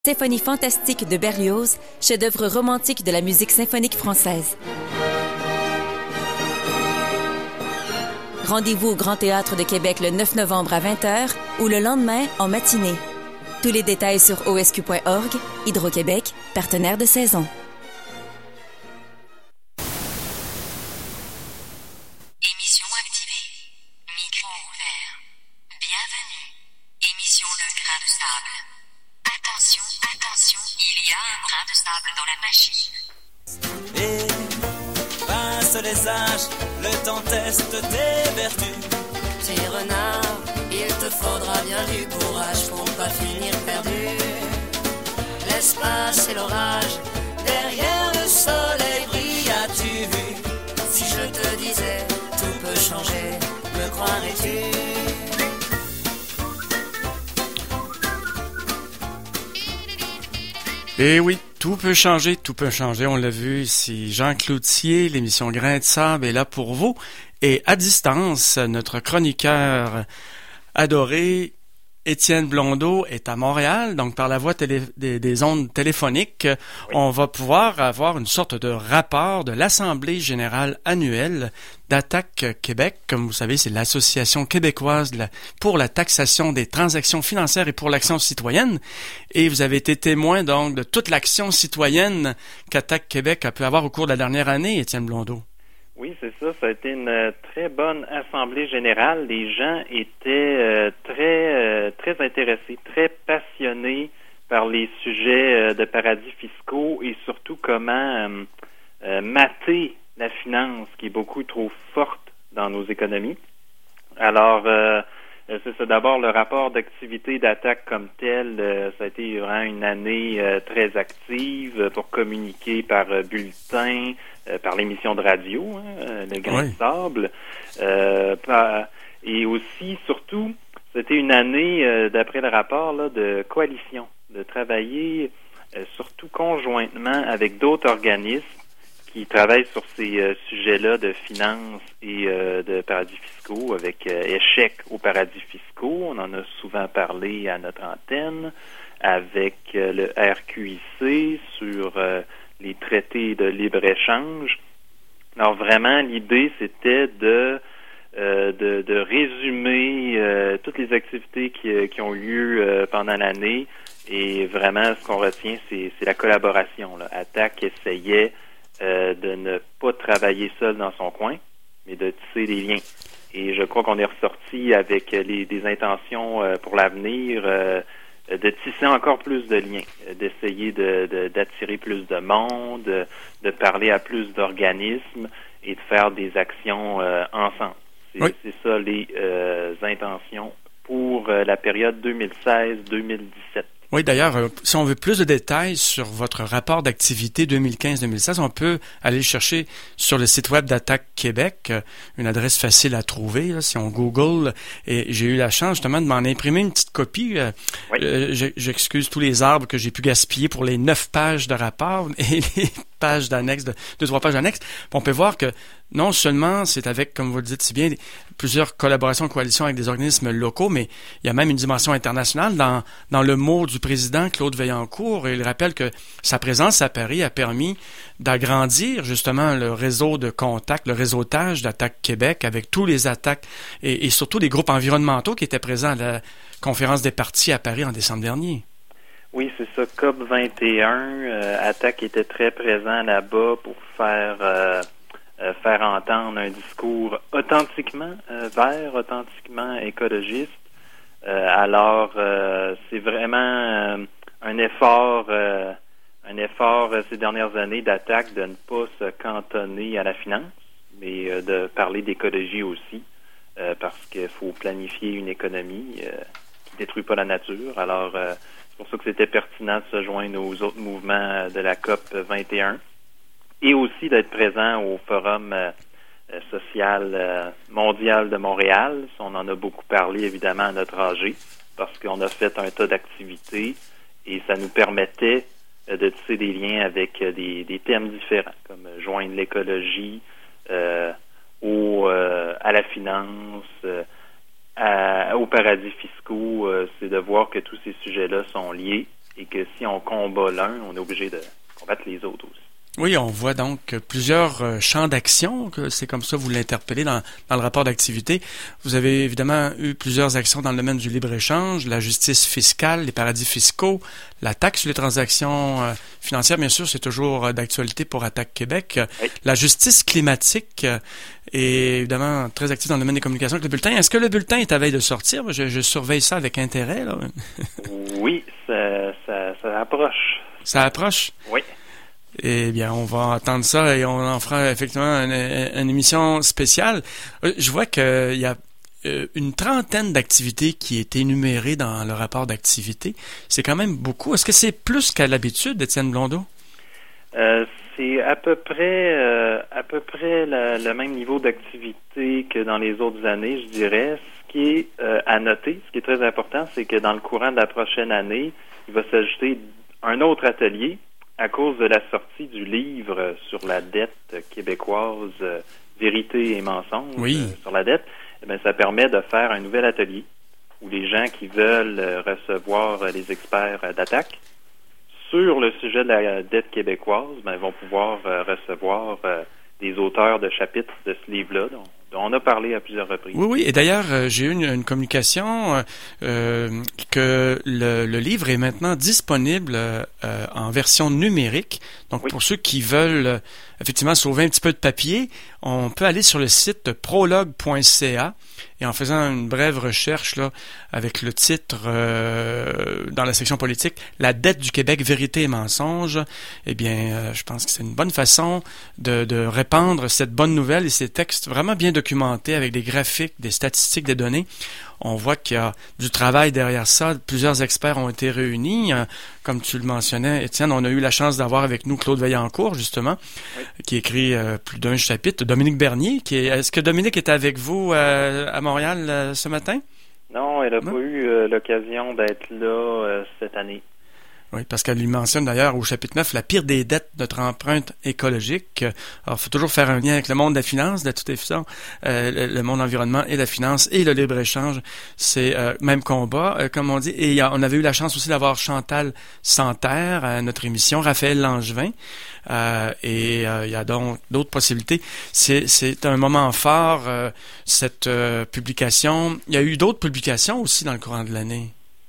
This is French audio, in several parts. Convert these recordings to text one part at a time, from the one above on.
Symphonie fantastique de Berlioz, chef-d'œuvre romantique de la musique symphonique française. Rendez-vous au Grand Théâtre de Québec le 9 novembre à 20h ou le lendemain en matinée. Tous les détails sur osq.org. Hydro-Québec, partenaire de saison. Émission activée. Micro ouvert. Bienvenue. Émission Le Grain de Sable. Attention, attention, il y a un grain de sable dans la machine. Et passe les âges, le temps teste tes vertus. Petit renard, il te faudra bien du courage pour ne pas finir perdu. L'espace et l'orage, derrière le soleil brille, as-tu vu? Si je te disais, tout peut changer, me croirais-tu? Eh oui, tout peut changer, on l'a vu ici. Jean Cloutier, l'émission Grain de Sable est là pour vous. Et à distance, notre chroniqueur adoré, Étienne Blondeau, est à Montréal. Donc, par la voie des ondes téléphoniques, on va pouvoir avoir une sorte de rapport de l'Assemblée générale annuelle d'Attaque Québec. Comme vous savez, c'est l'Association québécoise pour la taxation des transactions financières et pour l'action citoyenne. Et vous avez été témoin, donc, de toute l'action citoyenne qu'Attaque Québec a pu avoir au cours de la dernière année, Étienne Blondeau. Oui, c'est ça. Ça a été une très bonne assemblée générale. Les gens étaient très intéressés, très passionnés par les sujets de paradis fiscaux et surtout comment mater la finance qui est beaucoup trop forte dans nos économies. Alors, c'est ça. D'abord, le rapport d'activité d'Attaque comme tel, ça a été vraiment une année très active pour communiquer par bulletin, par l'émission de radio, le Grain de Sable, et aussi, surtout, c'était une année, d'après le rapport, là, de coalition, de travailler surtout conjointement avec d'autres organismes qui travaillent sur ces sujets-là de finances et de paradis fiscaux, avec échec aux paradis fiscaux. On en a souvent parlé à notre antenne, avec le RQIC sur les traités de libre-échange. Alors vraiment, l'idée, c'était de résumer toutes les activités qui ont lieu pendant l'année. Et vraiment, ce qu'on retient, c'est la collaboration, là. Attaque essayait de ne pas travailler seul dans son coin, mais de tisser des liens. Et je crois qu'on est ressorti avec des intentions pour l'avenir de tisser encore plus de liens, d'essayer d'attirer plus de monde, de parler à plus d'organismes et de faire des actions ensemble. C'est ça les intentions pour la période 2016-2017. Oui, d'ailleurs, si on veut plus de détails sur votre rapport d'activité 2015-2016, on peut aller le chercher sur le site web d'Attaque Québec, une adresse facile à trouver, là, si on Google. Et j'ai eu la chance justement de m'en imprimer une petite copie. J'excuse tous les arbres que j'ai pu gaspiller pour les 9 pages de rapport et les pages d'annexes, 2-3 pages d'annexes. On peut voir que non seulement c'est avec, comme vous le dites si bien, plusieurs collaborations, coalitions avec des organismes locaux, mais il y a même une dimension internationale dans le mot du président Claude Vaillancourt. Et il rappelle que sa présence à Paris a permis d'agrandir justement le réseau de contacts, le réseautage d'Attaque Québec avec tous les attaques et surtout les groupes environnementaux qui étaient présents à la conférence des partis à Paris en décembre dernier. Oui, c'est ça. COP 21, Attaque était très présent là-bas pour faire entendre un discours authentiquement vert, authentiquement écologiste. Alors, c'est vraiment un effort ces dernières années d'Attaque de ne pas se cantonner à la finance, mais de parler d'écologie aussi, parce qu'il faut planifier une économie qui détruit pas la nature. Alors, c'est pour ça que c'était pertinent de se joindre aux autres mouvements de la COP 21 et aussi d'être présent au Forum social mondial de Montréal. On en a beaucoup parlé, évidemment, à notre AG, parce qu'on a fait un tas d'activités et ça nous permettait de tisser des liens avec des thèmes différents, comme joindre l'écologie à la finance, aux paradis fiscaux. C'est de voir que tous ces sujets-là sont liés et que si on combat l'un, on est obligé de combattre les autres aussi. Oui, on voit donc plusieurs champs d'action, que c'est comme ça que vous l'interpellez dans le rapport d'activité. Vous avez évidemment eu plusieurs actions dans le domaine du libre-échange, la justice fiscale, les paradis fiscaux, la taxe sur les transactions financières, bien sûr, c'est toujours d'actualité pour Attaque Québec. Oui. La justice climatique est évidemment très active dans le domaine des communications avec le bulletin. Est-ce que le bulletin est à veille de sortir? Je surveille ça avec intérêt, là. Oui, ça approche. Ça approche? Oui. Eh bien, on va attendre ça et on en fera effectivement une émission spéciale. Je vois qu'il y a une trentaine d'activités qui est énumérées dans le rapport d'activité. C'est quand même beaucoup. Est-ce que c'est plus qu'à l'habitude, Étienne Blondeau? C'est à peu près le même niveau d'activité que dans les autres années, je dirais. Ce qui est à noter, ce qui est très important, c'est que dans le courant de la prochaine année, il va s'ajouter un autre atelier à cause de la sortie du livre sur la dette québécoise, Vérité et mensonge, sur la dette. Eh bien, ça permet de faire un nouvel atelier où les gens qui veulent recevoir les experts d'Attaque sur le sujet de la dette québécoise, ben, vont pouvoir recevoir des auteurs de chapitres de ce livre-là, dont on a parlé à plusieurs reprises. Oui. Et d'ailleurs, j'ai eu une communication que le livre est maintenant disponible en version numérique. Donc, pour ceux qui veulent effectivement sauver un petit peu de papier, on peut aller sur le site prologue.ca et en faisant une brève recherche là avec le titre dans la section politique, La dette du Québec, vérité et mensonge, eh bien, je pense que c'est une bonne façon de répandre cette bonne nouvelle et ces textes vraiment bien documentés avec des graphiques, des statistiques, des données. On voit qu'il y a du travail derrière ça. Plusieurs experts ont été réunis. Comme tu le mentionnais, Étienne, on a eu la chance d'avoir avec nous Claude Vaillancourt, justement, qui écrit plus d'un chapitre. Dominique Bernier, est-ce que Dominique est avec vous à Montréal ce matin? Non, elle n'a pas eu l'occasion d'être là cette année. Oui, parce qu'elle lui mentionne d'ailleurs au chapitre 9 la pire des dettes, notre empreinte écologique. Alors, il faut toujours faire un lien avec le monde de la finance, de toute façon, le monde environnement et la finance et le libre-échange. C'est même combat, comme on dit. Et on avait eu la chance aussi d'avoir Chantal Santerre à notre émission, Raphaël Langevin. Et il y a donc d'autres possibilités. C'est un moment fort, cette publication. Il y a eu d'autres publications aussi dans le courant de l'année.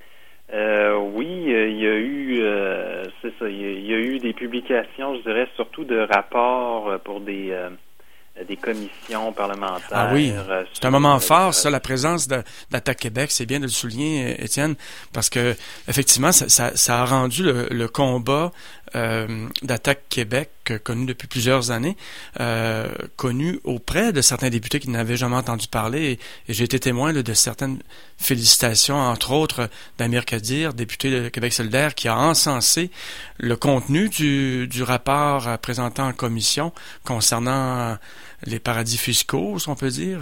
Oui, il y a eu, c'est ça, il y a eu des publications, je dirais, surtout de rapports pour des commissions parlementaires. Ah oui, c'est un moment fort, ça, la présence d'Attaque Québec, c'est bien de le souligner, Étienne, parce que effectivement, ça a rendu le combat d'Attaque Québec, connu depuis plusieurs années, connu auprès de certains députés qui n'avaient jamais entendu parler, et j'ai été témoin de certaines félicitations, entre autres d'Amir Kadir, député de Québec solidaire, qui a encensé le contenu du rapport présenté en commission concernant les paradis fiscaux, si on peut dire,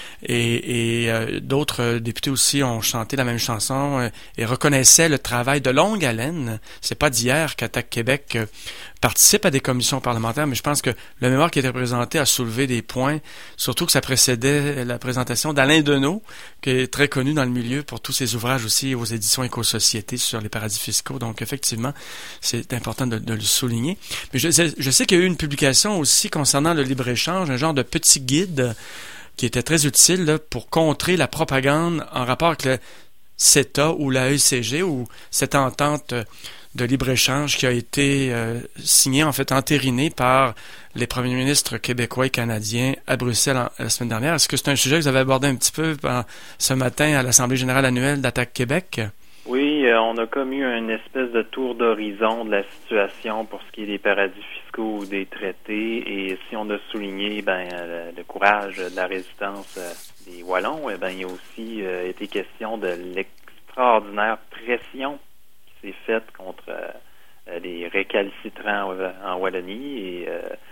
et d'autres députés aussi ont chanté la même chanson et reconnaissaient le travail de longue haleine. C'est pas d'hier qu'Attaque Québec participe à des commissions parlementaires, mais je pense que le mémoire qui était présenté a soulevé des points, surtout que ça précédait la présentation d'Alain Deneau, qui est très connu dans le milieu pour tous ses ouvrages aussi aux éditions Éco-Société sur les paradis fiscaux. Donc, effectivement, c'est important de le souligner. Mais je sais qu'il y a eu une publication aussi concernant le libre-échange, un genre de petit guide qui était très utile là, pour contrer la propagande en rapport avec le CETA ou la ECG, ou cette entente de libre-échange qui a été signé, en fait, entériné par les premiers ministres québécois et canadiens à Bruxelles la semaine dernière. Est-ce que c'est un sujet que vous avez abordé un petit peu ce matin à l'Assemblée générale annuelle d'Attaque Québec? Oui, on a comme eu une espèce de tour d'horizon de la situation pour ce qui est des paradis fiscaux ou des traités. Et si on a souligné le courage de la résistance des Wallons, il y a aussi été question de l'extraordinaire pression c'est faite contre les récalcitrants en Wallonie et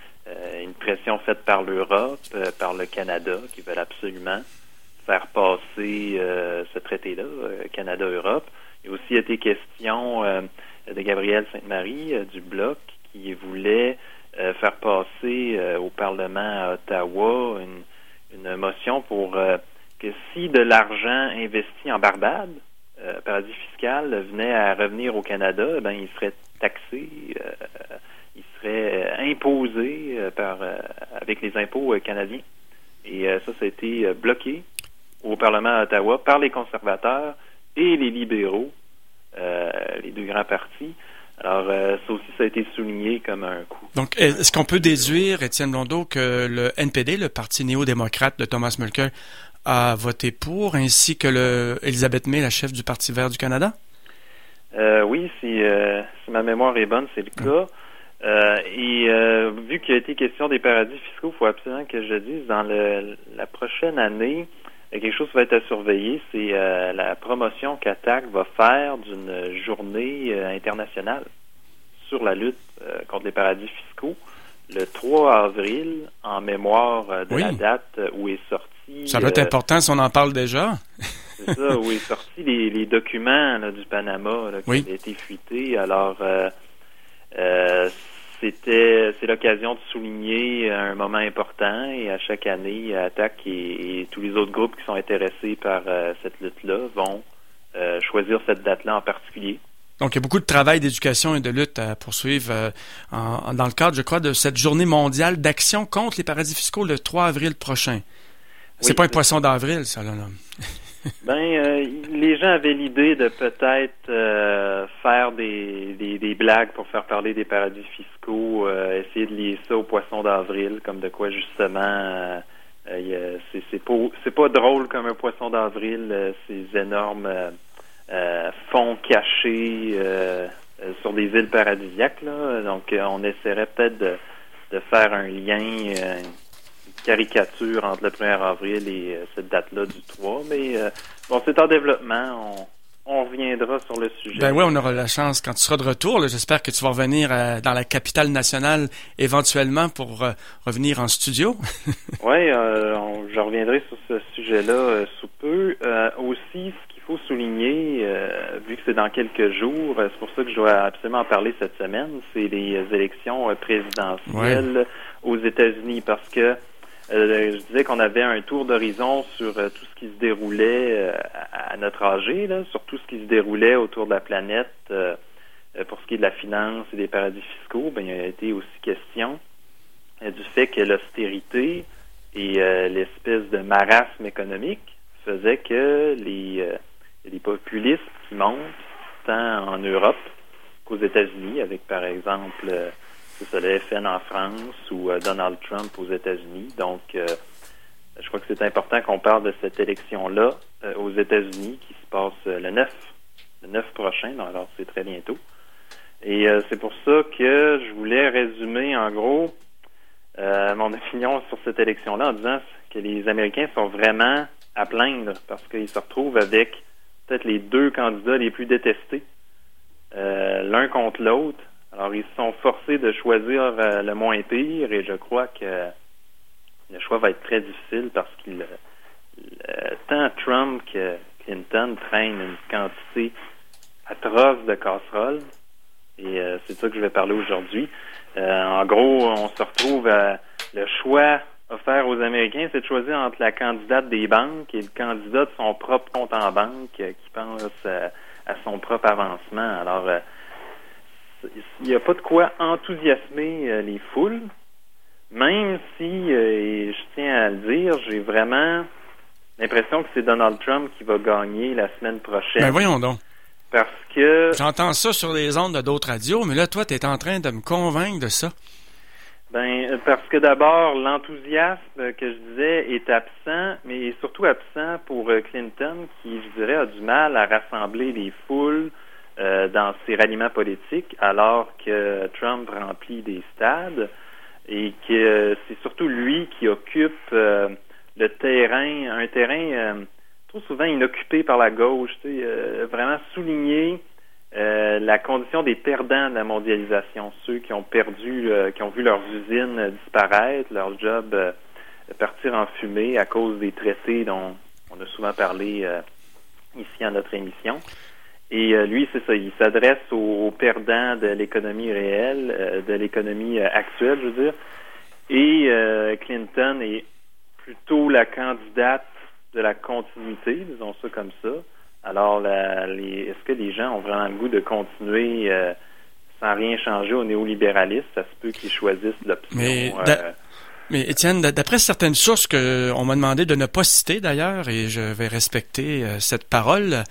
une pression faite par l'Europe, par le Canada, qui veulent absolument faire passer ce traité-là, Canada-Europe. Il a aussi été question de Gabriel Sainte-Marie du Bloc qui voulait faire passer au Parlement à Ottawa une motion pour que si de l'argent investi en Barbade paradis fiscal venait à revenir au Canada, il serait taxé, il serait imposé avec les impôts canadiens. Et ça a été bloqué au Parlement à Ottawa par les conservateurs et les libéraux, les deux grands partis. Alors, ça aussi, ça a été souligné comme un coup. Donc, est-ce qu'on peut déduire, Étienne Blondeau, que le NPD, le Parti néo-démocrate de Thomas Mulcair, a voté pour, ainsi que Elisabeth May, la chef du Parti vert du Canada? Oui, si ma mémoire est bonne, c'est le cas. Vu qu'il a été question des paradis fiscaux, il faut absolument que je dise, dans la prochaine année, quelque chose va être à surveiller, c'est la promotion qu'Attaque va faire d'une journée internationale sur la lutte contre les paradis fiscaux, le 3 avril, en mémoire de la date où est sorti... Ça doit être important si on en parle déjà. C'est ça, où est sorti les documents du Panama qui avaient été fuités. Alors, c'est l'occasion de souligner un moment important, et à chaque année, Attaque et tous les autres groupes qui sont intéressés par cette lutte-là vont choisir cette date-là en particulier. Donc, il y a beaucoup de travail d'éducation et de lutte à poursuivre dans le cadre, je crois, de cette journée mondiale d'action contre les paradis fiscaux le 3 avril prochain. C'est pas un poisson d'avril, ça, là. Les gens avaient l'idée de peut-être faire des blagues pour faire parler des paradis fiscaux, essayer de lier ça au poisson d'avril, comme de quoi, justement, c'est pas drôle comme un poisson d'avril, ces énormes fonds cachés sur des îles paradisiaques, là. Donc, on essaierait peut-être de faire un lien, une caricature entre le 1er avril et cette date-là du 3. Mais c'est en développement. On reviendra sur le sujet. Ben oui, on aura la chance quand tu seras de retour. Là, j'espère que tu vas revenir dans la capitale nationale éventuellement pour revenir en studio. Oui, je reviendrai sur ce sujet-là sous peu. Aussi, ce qu'il faut souligner, vu que c'est dans quelques jours, c'est pour ça que je dois absolument en parler cette semaine, c'est les élections présidentielles aux États-Unis, parce que je disais qu'on avait un tour d'horizon sur tout ce qui se déroulait à notre âgé, là, sur tout ce qui se déroulait autour de la planète pour ce qui est de la finance et des paradis fiscaux. Il a été aussi question du fait que l'austérité et l'espèce de marasme économique faisait que les populistes qui montent tant en Europe qu'aux États-Unis, avec par exemple... c'est le FN en France ou Donald Trump aux États-Unis. Donc, je crois que c'est important qu'on parle de cette élection-là aux États-Unis qui se passe le 9 prochain, alors c'est très bientôt. Et c'est pour ça que je voulais résumer en gros mon opinion sur cette élection-là en disant que les Américains sont vraiment à plaindre parce qu'ils se retrouvent avec peut-être les deux candidats les plus détestés, l'un contre l'autre. Alors, ils se sont forcés de choisir le moins pire, et je crois que le choix va être très difficile parce qu'il tant Trump que Clinton traînent une quantité atroce de casseroles, et c'est ça que je vais parler aujourd'hui. En gros, on se retrouve le choix offert aux Américains, c'est de choisir entre la candidate des banques et le candidat de son propre compte en banque qui pense à son propre avancement. Alors, il n'y a pas de quoi enthousiasmer les foules, même si, et je tiens à le dire, j'ai vraiment l'impression que c'est Donald Trump qui va gagner la semaine prochaine. Ben voyons donc. Parce que... J'entends ça sur les ondes d'autres radios, mais là, toi, tu es en train de me convaincre de ça. Parce que d'abord, l'enthousiasme que je disais est absent, mais surtout absent pour Clinton, qui, je dirais, a du mal à rassembler les foules dans ses ralliements politiques, alors que Trump remplit des stades, et que c'est surtout lui qui occupe un terrain trop souvent inoccupé par la gauche, vraiment souligner la condition des perdants de la mondialisation, ceux qui ont perdu, qui ont vu leurs usines disparaître, leur job partir en fumée à cause des traités dont on a souvent parlé ici à notre émission. Et lui, c'est ça, il s'adresse aux perdants de l'économie réelle, de l'économie actuelle, je veux dire. Et Clinton est plutôt la candidate de la continuité, disons ça comme ça, Alors, est-ce que les gens ont vraiment le goût de continuer sans rien changer au néolibéralisme? Ça se peut qu'ils choisissent l'option... Mais Étienne, d'après certaines sources que on m'a demandé de ne pas citer d'ailleurs, et je vais respecter cette parole,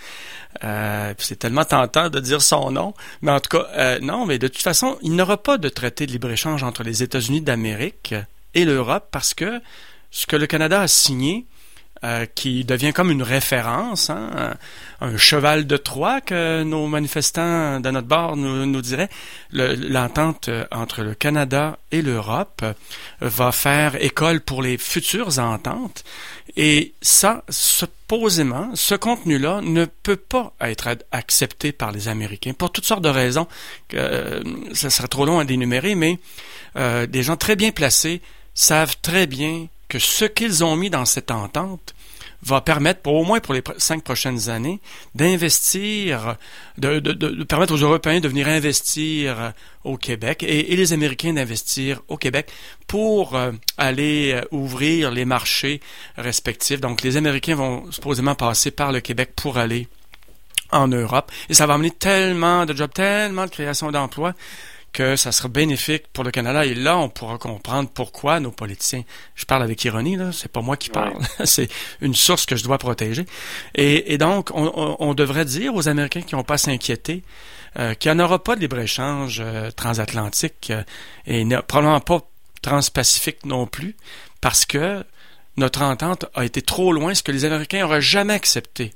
c'est tellement tentant de dire son nom, mais en tout cas, non, mais de toute façon, il n'y aura pas de traité de libre-échange entre les États-Unis d'Amérique et l'Europe parce que ce que le Canada a signé, qui devient comme une référence, un cheval de Troie que nos manifestants de notre bord nous diraient. L'entente entre le Canada et l'Europe va faire école pour les futures ententes et ça, supposément, ce contenu-là ne peut pas être accepté par les Américains pour toutes sortes de raisons que ça serait trop long à dénumérer, mais des gens très bien placés savent très bien que ce qu'ils ont mis dans cette entente va permettre, au moins pour les 5 prochaines années, d'investir, de permettre aux Européens de venir investir au Québec et les Américains d'investir au Québec pour aller ouvrir les marchés respectifs. Donc, les Américains vont supposément passer par le Québec pour aller en Europe et ça va amener tellement de jobs, tellement de création d'emplois que ça sera bénéfique pour le Canada. Et là, on pourra comprendre pourquoi nos politiciens, je parle avec ironie, là, c'est pas moi qui parle, c'est une source que je dois protéger. Et donc, on devrait dire aux Américains qui n'ont pas à s'inquiéter qu'il n'y en aura pas de libre-échange transatlantique et probablement pas transpacifique non plus, parce que notre entente a été trop loin, ce que les Américains n'auraient jamais accepté.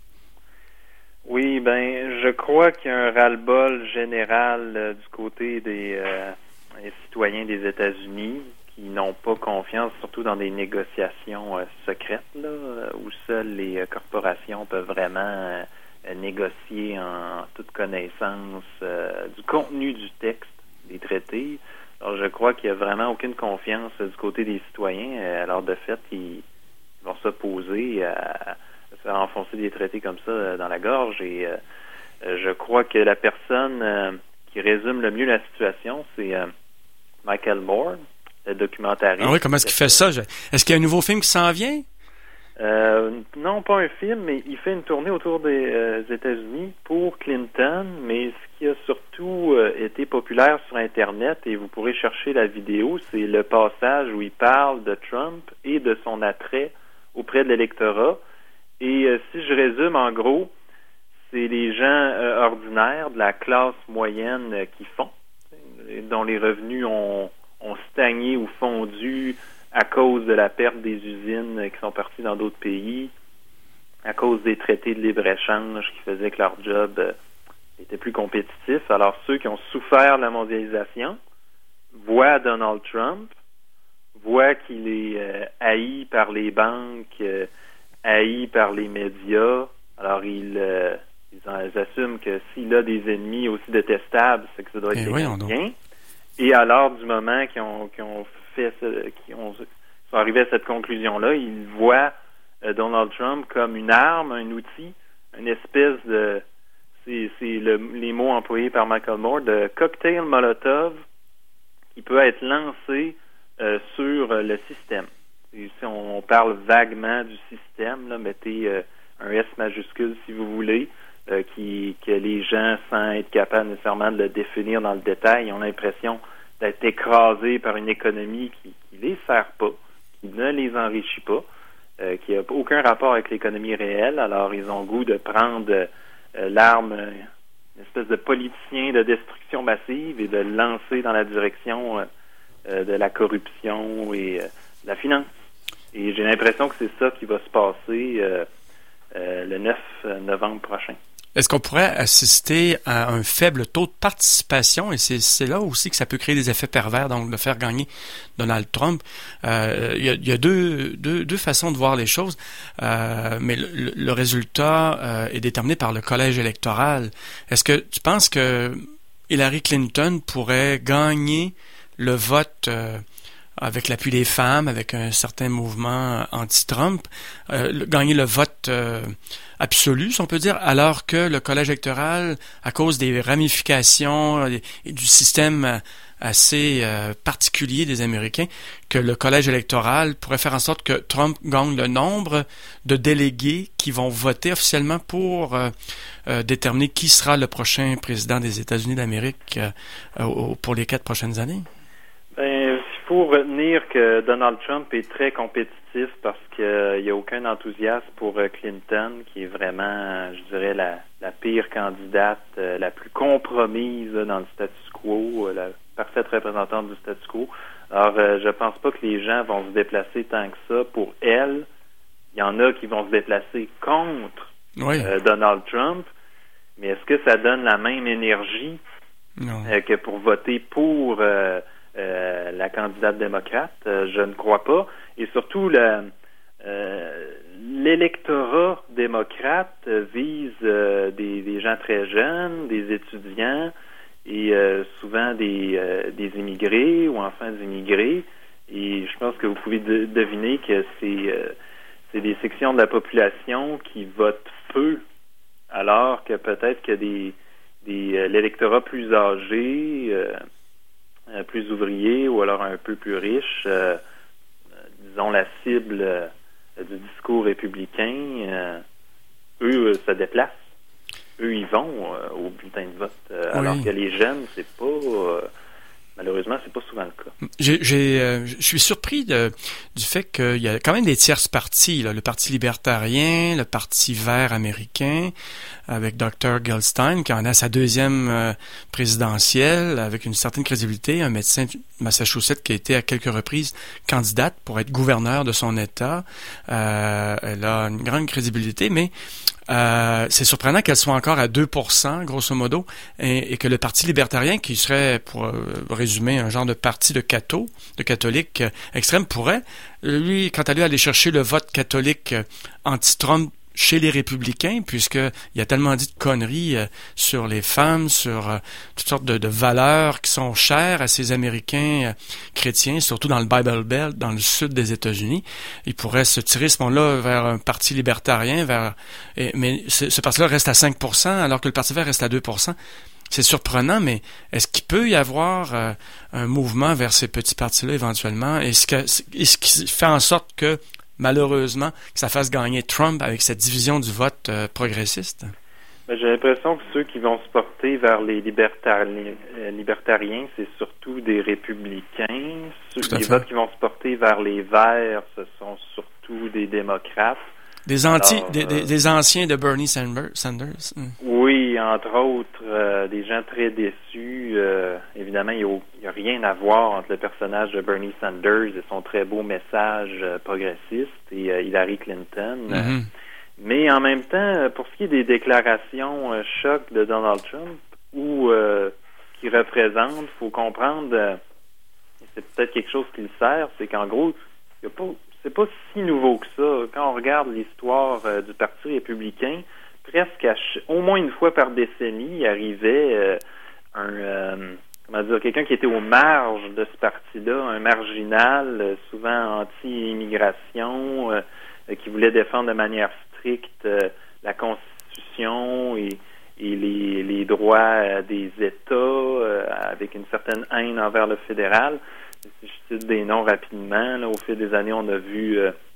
Oui, je crois qu'il y a un ras-le-bol général du côté des citoyens des États-Unis qui n'ont pas confiance, surtout dans des négociations secrètes, là, où seules les corporations peuvent vraiment négocier en toute connaissance du contenu du texte des traités. Alors, je crois qu'il n'y a vraiment aucune confiance du côté des citoyens. Alors, de fait, ils vont s'opposer à faire enfoncer des traités comme ça dans la gorge. Et je crois que la personne qui résume le mieux la situation, c'est Michael Moore, le documentariste. Ah oui, comment est-ce qu'il fait ça? Est-ce qu'il y a un nouveau film qui s'en vient? Non, pas un film, mais il fait une tournée autour des États-Unis pour Clinton, mais ce qui a surtout été populaire sur Internet, et vous pourrez chercher la vidéo, c'est le passage où il parle de Trump et de son attrait auprès de l'électorat. Et si je résume, en gros, c'est les gens ordinaires de la classe moyenne qui font, dont les revenus ont stagné ou fondu à cause de la perte des usines qui sont parties dans d'autres pays, à cause des traités de libre-échange qui faisaient que leur job était plus compétitif. Alors, ceux qui ont souffert de la mondialisation voient Donald Trump, voient qu'il est haï par les banques, haï par les médias. Alors, ils assument que s'il a des ennemis aussi détestables, c'est que ça doit être des Canadiens. Et alors, du moment qu'ils sont arrivés à cette conclusion-là, ils voient Donald Trump comme une arme, un outil, une espèce de, les mots employés par Michael Moore, de cocktail Molotov qui peut être lancé sur le système. Et si on parle vaguement du système, là, mettez un S majuscule si vous voulez, que les gens, sans être capables nécessairement de le définir dans le détail, ont l'impression d'être écrasés par une économie qui les sert pas, qui ne les enrichit pas, qui n'a aucun rapport avec l'économie réelle. Alors, ils ont le goût de prendre l'arme, une espèce de politicien de destruction massive et de le lancer dans la direction de la corruption et de la finance. Et j'ai l'impression que c'est ça qui va se passer le 9 novembre prochain. Est-ce qu'on pourrait assister à un faible taux de participation? Et c'est là aussi que ça peut créer des effets pervers, donc de faire gagner Donald Trump. Il y a deux façons de voir les choses, mais le résultat est déterminé par le collège électoral. Est-ce que tu penses que Hillary Clinton pourrait gagner le vote avec l'appui des femmes, avec un certain mouvement anti-Trump, gagner le vote absolu, si on peut dire, alors que le collège électoral, à cause des ramifications et du système assez particulier des Américains que le collège électoral pourrait faire en sorte que Trump gagne le nombre de délégués qui vont voter officiellement pour déterminer qui sera le prochain président des États-Unis d'Amérique pour les 4 prochaines années? Il faut retenir que Donald Trump est très compétitif parce qu'il n'y a aucun enthousiasme pour Clinton, qui est vraiment, je dirais, la pire candidate, la plus compromise dans le status quo, la parfaite représentante du status quo. Alors, je pense pas que les gens vont se déplacer tant que ça pour elle. Il y en a qui vont se déplacer contre Donald Trump, mais est-ce que ça donne la même énergie que pour voter pour la candidate démocrate? Je ne crois pas. Et surtout, l'électorat démocrate vise des gens très jeunes, des étudiants et souvent des immigrés ou enfants d'immigrés. Et je pense que vous pouvez deviner que c'est des sections de la population qui votent peu, alors que peut-être que l'électorat plus âgé, plus ouvrier ou alors un peu plus riche, disons la cible du discours républicain, eux se déplacent. Eux, ils vont au bulletin de vote. Alors que les jeunes, c'est pas... malheureusement, c'est pas souvent le cas. Je suis surpris du fait qu'il y a quand même des tierces partis, là, le Parti libertarien, le Parti vert américain, avec Dr. Gelstein, qui en a sa 2e présidentielle, avec une certaine crédibilité, un médecin de Massachusetts qui a été à quelques reprises candidate pour être gouverneur de son État. Elle a une grande crédibilité, mais c'est surprenant qu'elle soit encore à 2%, grosso modo, et que le Parti libertarien, qui serait, pour résumer, un genre de parti de catholique extrême, pourrait, lui, quant à lui, aller chercher le vote catholique anti-Trump chez les républicains, puisqu'il a tellement dit de conneries sur les femmes, sur toutes sortes de valeurs qui sont chères à ces Américains chrétiens, surtout dans le Bible Belt, dans le sud des États-Unis. Il pourrait se tirer ce monde-là vers un parti libertarien, mais ce parti-là reste à 5%, alors que le Parti vert reste à 2%. C'est surprenant, mais est-ce qu'il peut y avoir un mouvement vers ces petits partis-là éventuellement? Est-ce qui fait en sorte que malheureusement, que ça fasse gagner Trump avec cette division du vote progressiste? J'ai l'impression que ceux qui vont se porter vers les libertariens, c'est surtout des républicains. Les votes qui vont se porter vers les verts, ce sont surtout des démocrates. Des anciens de Bernie Sanders. Oui, entre autres, des gens très déçus. Évidemment, il n'y a rien à voir entre le personnage de Bernie Sanders et son très beau message progressiste et Hillary Clinton. Mm-hmm. Mais en même temps, pour ce qui est des déclarations choc de Donald Trump ou qu'il représente, il faut comprendre, c'est peut-être quelque chose qui le sert, c'est qu'en gros, c'est pas si nouveau que ça. Quand on regarde l'histoire du Parti républicain, presque au moins une fois par décennie, il arrivait quelqu'un qui était aux marges de ce parti-là, un marginal, souvent anti-immigration, qui voulait défendre de manière stricte la Constitution et les droits des États, avec une certaine haine envers le fédéral. Si je cite des noms rapidement, là, au fil des années, on a vu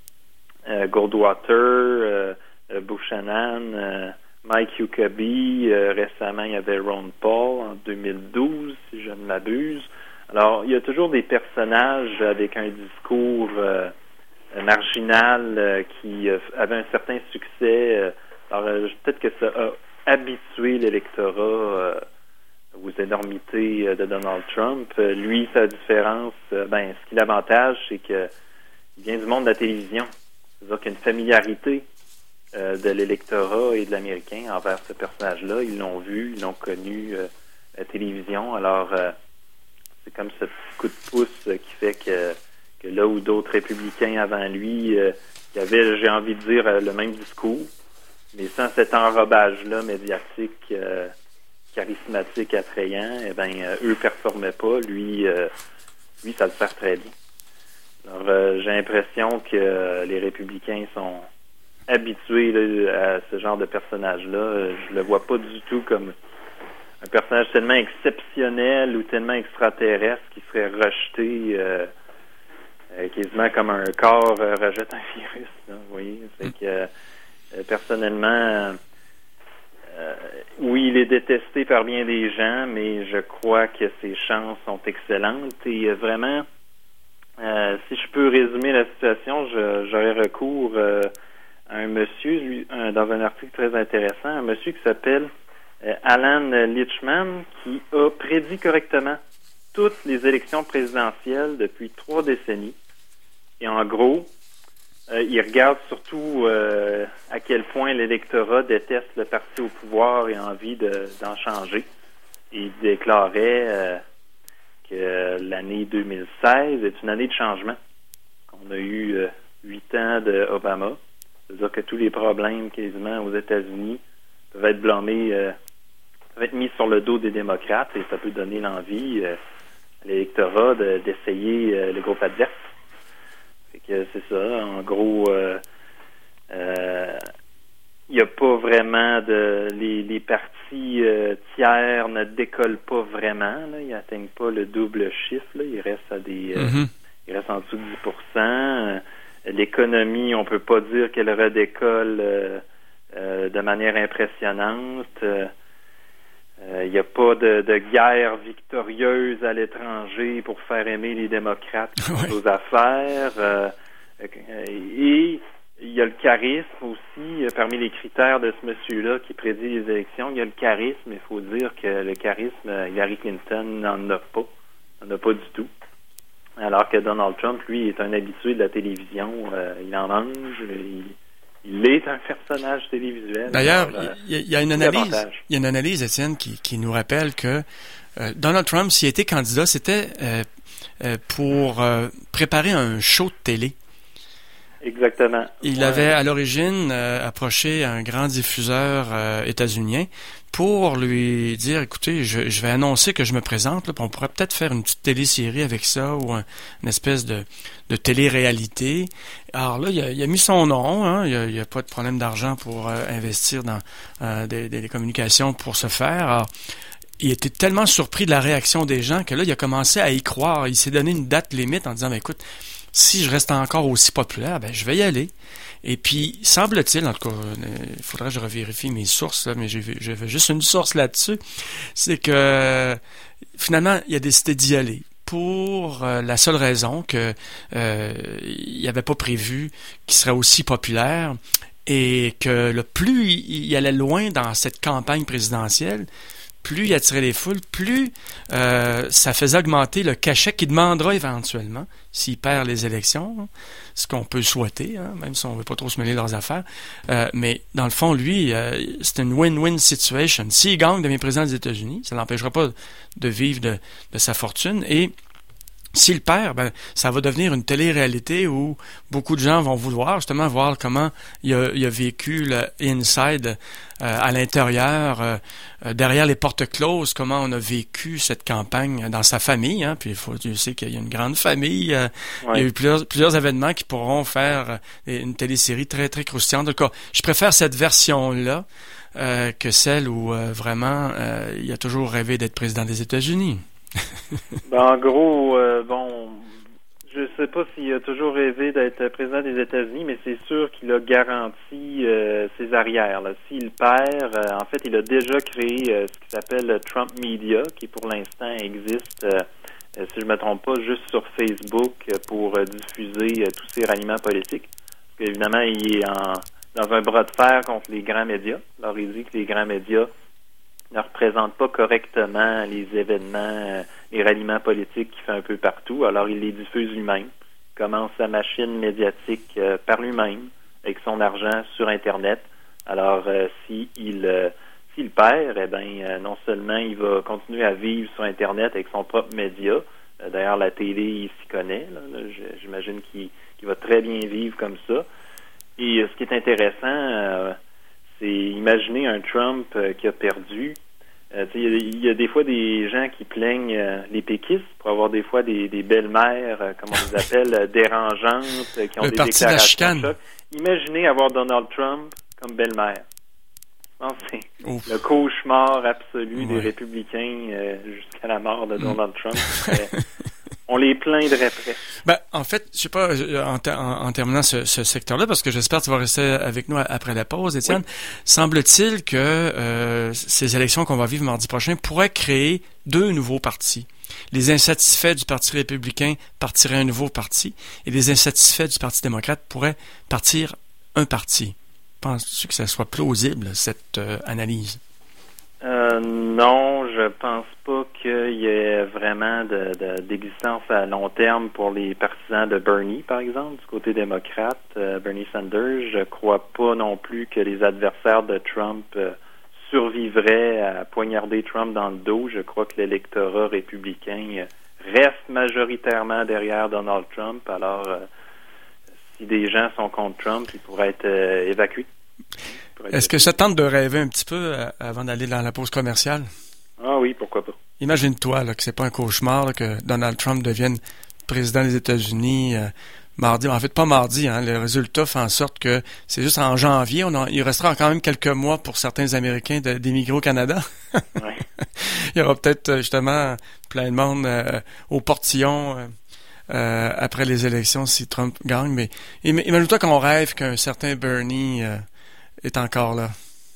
Goldwater, Buchanan, Mike Huckabee, récemment il y avait Ron Paul en 2012, si je ne m'abuse. Alors, il y a toujours des personnages avec un discours marginal qui avait un certain succès. Alors, peut-être que ça a habitué l'électorat aux énormités de Donald Trump. Lui, sa différence, ce qui l'avantage, c'est que il vient du monde de la télévision. C'est-à-dire qu'il y a une familiarité de l'électorat et de l'Américain envers ce personnage-là. Ils l'ont vu, ils l'ont connu à la télévision. Alors, c'est comme ce petit coup de pouce qui fait que là où d'autres républicains avant lui qui avaient, j'ai envie de dire, le même discours, mais sans cet enrobage-là médiatique charismatique, attrayant, eux performaient pas. Lui, ça le fait très bien. Alors, j'ai l'impression que les républicains sont habitués là, à ce genre de personnage-là. Je le vois pas du tout comme un personnage tellement exceptionnel ou tellement extraterrestre qui serait rejeté quasiment comme un corps rejette un virus. Là, vous voyez? Fait que personnellement, oui, il est détesté par bien des gens, mais je crois que ses chances sont excellentes. Et vraiment, si je peux résumer la situation, j'aurais recours à un monsieur, dans un article très intéressant, un monsieur qui s'appelle Alan Lichtman, qui a prédit correctement toutes les élections présidentielles depuis 3 décennies. Et en gros, il regarde surtout à quel point l'électorat déteste le parti au pouvoir et a envie d'en changer. Et il déclarait que l'année 2016 est une année de changement. On a eu 8 ans d'Obama. C'est-à-dire que tous les problèmes quasiment aux États-Unis peuvent être blâmés, peuvent être mis sur le dos des démocrates et ça peut donner l'envie à l'électorat d'essayer le groupe adverse. Fait que c'est ça. En gros, il n'y a pas vraiment les partis tiers ne décollent pas vraiment. Là. Ils n'atteignent pas le double chiffre. Là. Ils restent à ils restent en dessous de 10%. L'économie, on peut pas dire qu'elle redécolle de manière impressionnante. Il n'y a pas de guerre victorieuse à l'étranger pour faire aimer les démocrates qui font aux affaires. Et il y a le charisme aussi, parmi les critères de ce monsieur-là qui prédit les élections. Il y a le charisme, il faut dire que le charisme, Hillary Clinton n'en a pas. N'en a pas du tout. Alors que Donald Trump, lui, est un habitué de la télévision. Il en mange, il est un personnage télévisuel. D'ailleurs, il y a une analyse, Étienne, qui nous rappelle que Donald Trump, s'il était candidat, c'était pour préparer un show de télé. Exactement. Il avait à l'origine approché un grand diffuseur états-unien pour lui dire, écoutez, je vais annoncer que je me présente, là, on pourrait peut-être faire une petite télésérie avec ça ou une espèce de télé-réalité. Alors là, il a mis son nom, hein, il y a pas de problème d'argent pour investir dans des communications pour ce faire. Alors, il était tellement surpris de la réaction des gens que là, il a commencé à y croire. Il s'est donné une date limite en disant, écoute, si je reste encore aussi populaire, je vais y aller. Et puis, semble-t-il, en tout cas, il faudrait que je revérifie mes sources, là, mais j'avais juste une source là-dessus, c'est que finalement, il a décidé d'y aller pour la seule raison que il n'avait pas prévu qu'il serait aussi populaire et que le plus il allait loin dans cette campagne présidentielle, plus il attirait les foules, plus ça faisait augmenter le cachet qu'il demandera éventuellement s'il perd les élections, hein, ce qu'on peut souhaiter, hein, même si on ne veut pas trop se mêler de leurs affaires. Mais dans le fond, lui, c'est une win-win situation. S'il gagne devenir président des États-Unis, ça ne l'empêchera pas de vivre de sa fortune. Et s'il perd, ça va devenir une télé-réalité où beaucoup de gens vont vouloir justement voir comment il a vécu le inside à l'intérieur, derrière les portes closes, comment on a vécu cette campagne dans sa famille. Hein, puis tu sais qu'il y a une grande famille. Il y a eu plusieurs événements qui pourront faire une télésérie très, très croustillante. En tout cas, je préfère cette version-là que celle où vraiment il a toujours rêvé d'être président des États-Unis. En gros, je sais pas s'il a toujours rêvé d'être président des États-Unis, mais c'est sûr qu'il a garanti ses arrières. Là. S'il perd, en fait, il a déjà créé ce qui s'appelle Trump Media, qui pour l'instant existe, si je ne me trompe pas, juste sur Facebook pour diffuser tous ses ralliements politiques. Parce qu'évidemment, il est dans un bras de fer contre les grands médias. Alors, il dit que les grands médias ne représente pas correctement les événements, les ralliements politiques qu'il fait un peu partout. Alors, il les diffuse lui-même. Il commence sa machine médiatique par lui-même, avec son argent sur Internet. Alors, s'il perd, non seulement il va continuer à vivre sur Internet avec son propre média. D'ailleurs, la télé, il s'y connaît. Là, j'imagine qu'il va très bien vivre comme ça. Et ce qui est intéressant, c'est imaginer un Trump qui a perdu. Il y a des fois des gens qui plaignent les péquistes pour avoir des fois des belles-mères, comme on les appelle, dérangeantes, qui ont des déclarations de choc. Imaginez avoir Donald Trump comme belle-mère. Je pense que c'est Ouf. le cauchemar absolu des Ouais. républicains jusqu'à la mort de Donald Trump. On les plaindrait presque. Ben, en fait, je sais pas, en terminant ce secteur-là, parce que j'espère que tu vas rester avec nous après la pause, Étienne, semble-t-il que ces élections qu'on va vivre mardi prochain pourraient créer 2 nouveaux partis. Les insatisfaits du Parti républicain partiraient un nouveau parti, et les insatisfaits du Parti démocrate pourraient partir un parti. Penses-tu que ça soit plausible, cette analyse? Non, je pense pas qu'il y ait vraiment d'existence à long terme pour les partisans de Bernie, par exemple, du côté démocrate, Bernie Sanders. Je crois pas non plus que les adversaires de Trump survivraient à poignarder Trump dans le dos. Je crois que l'électorat républicain reste majoritairement derrière Donald Trump. Alors, si des gens sont contre Trump, ils pourraient être évacués. Est-ce que ça tente de rêver un petit peu avant d'aller dans la pause commerciale? Ah oui, pourquoi pas. Imagine-toi là, que c'est pas un cauchemar là, que Donald Trump devienne président des États-Unis mardi. En fait, pas mardi. Hein, le résultat fait en sorte que c'est juste en janvier. Il restera quand même quelques mois pour certains Américains d'émigrer au Canada. Ouais. Il y aura peut-être justement plein de monde au portillon après les élections si Trump gagne. Mais imagine-toi qu'on rêve qu'un certain Bernie est encore là.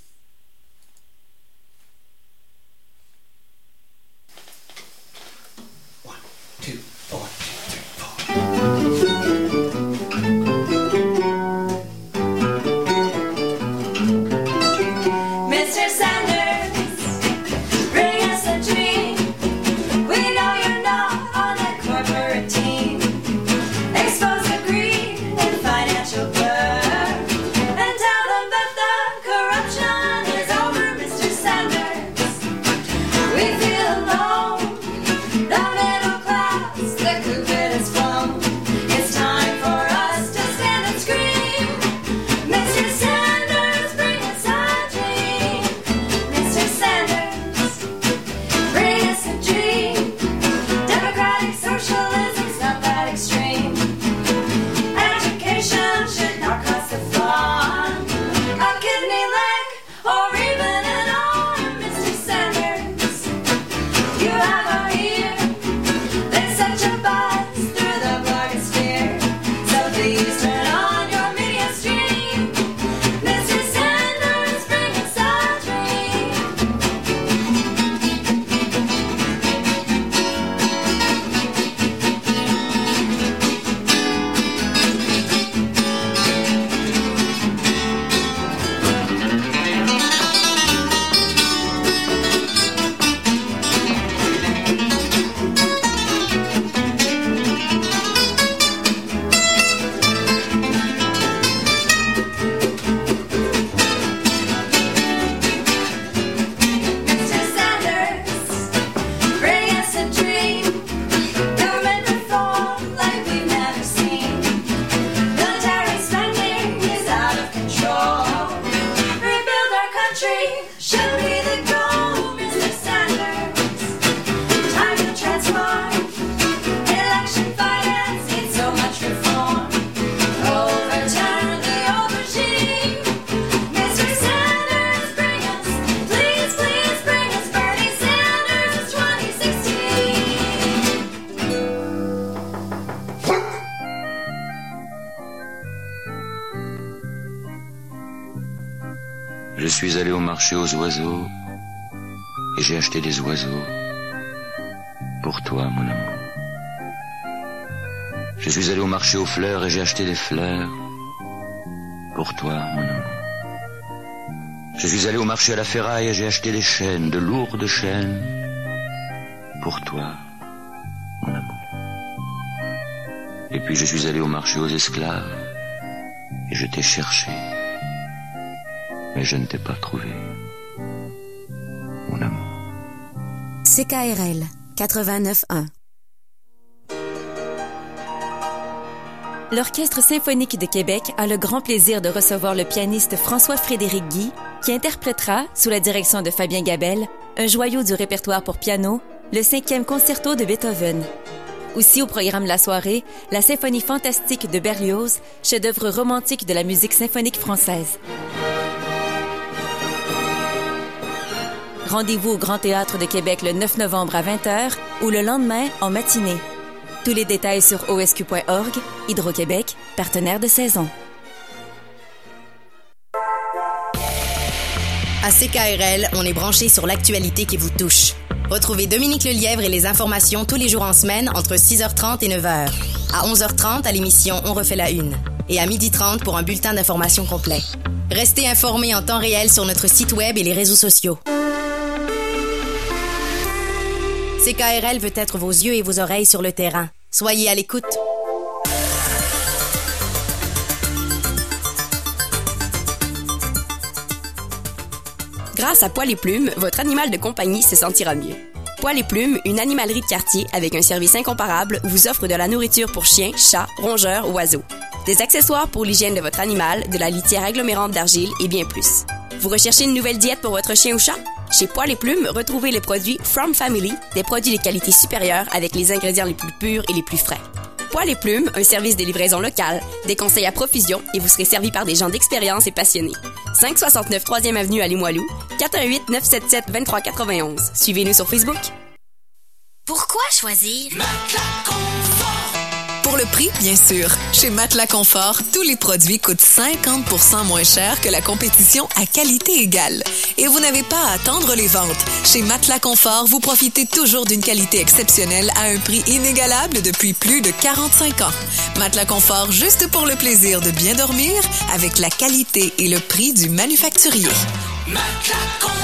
Mr. Sanders, bring us a dream. We know you're not on the corporate team. Expose the greed and financial blur, and tell them that the corruption is over, Mr. Sanders. We feel alone, the middle class, the coup has flown. It's time for us to stand and scream. Mr. Sanders, bring us a dream. Mr. Sanders, bring us a dream. Democratic socialism's not that extreme. Education should not cost a flaw. A kidney, leg, or even an arm, Mr. Sanders. You have our ear. There's such a buzz through the blogosphere. So please turn on your media stream. Mr. Sanders, bring us a dream. Mr. Sanders, bring us a dream. Government reform like we've never seen. Military spending is out of control. Rebuild our country should be the goal, Mr. Sanders. Time to transform. Election finance needs so much reform. Overturn the old regime. Mr. Sanders, bring us, please, please bring us Bernie Sanders 2016. Je suis allé au marché aux oiseaux et j'ai acheté des oiseaux pour toi, mon amour. Je suis allé au marché aux fleurs et j'ai acheté des fleurs pour toi, mon amour. Je suis allé au marché à la ferraille et j'ai acheté des chaînes, de lourdes chaînes pour toi, mon amour. Et puis je suis allé au marché aux esclaves et je t'ai cherché. Mais je ne t'ai pas trouvé, mon amour. CKRL 89.1. L'Orchestre symphonique de Québec a le grand plaisir de recevoir le pianiste François-Frédéric Guy, qui interprétera, sous la direction de Fabien Gabel, un joyau du répertoire pour piano, le 5e concerto de Beethoven. Aussi au programme de la soirée, la symphonie fantastique de Berlioz, chef-d'œuvre romantique de la musique symphonique française. Rendez-vous au Grand Théâtre de Québec le 9 novembre à 20h ou le lendemain en matinée. Tous les détails sur osq.org. Hydro-Québec, partenaire de saison. À CKRL, on est branché sur l'actualité qui vous touche. Retrouvez Dominique Lelièvre et les informations tous les jours en semaine entre 6h30 et 9h. À 11h30, à l'émission On refait la une. Et à 12h30 pour un bulletin d'information complet. Restez informés en temps réel sur notre site web et les réseaux sociaux. CKRL veut être vos yeux et vos oreilles sur le terrain. Soyez à l'écoute. Grâce à Poil et Plumes, votre animal de compagnie se sentira mieux. Poil et Plumes, une animalerie de quartier avec un service incomparable, vous offre de la nourriture pour chiens, chats, rongeurs, oiseaux. Des accessoires pour l'hygiène de votre animal, de la litière agglomérante d'argile et bien plus. Vous recherchez une nouvelle diète pour votre chien ou chat? Chez Poil et Plumes, retrouvez les produits From Family, des produits de qualité supérieure avec les ingrédients les plus purs et les plus frais. Poil et Plumes, un service de livraison locale, des conseils à profusion et vous serez servi par des gens d'expérience et passionnés. 569 3e Avenue à Limoilou, 418-977-2391. Suivez-nous sur Facebook. Pourquoi choisir Matelas Confort? Pour le prix, bien sûr. Chez Matelas Confort, tous les produits coûtent 50% moins cher que la compétition à qualité égale. Et vous n'avez pas à attendre les ventes. Chez Matelas Confort, vous profitez toujours d'une qualité exceptionnelle à un prix inégalable depuis plus de 45 ans. Matelas Confort, juste pour le plaisir de bien dormir, avec la qualité et le prix du manufacturier. Matelas Confort.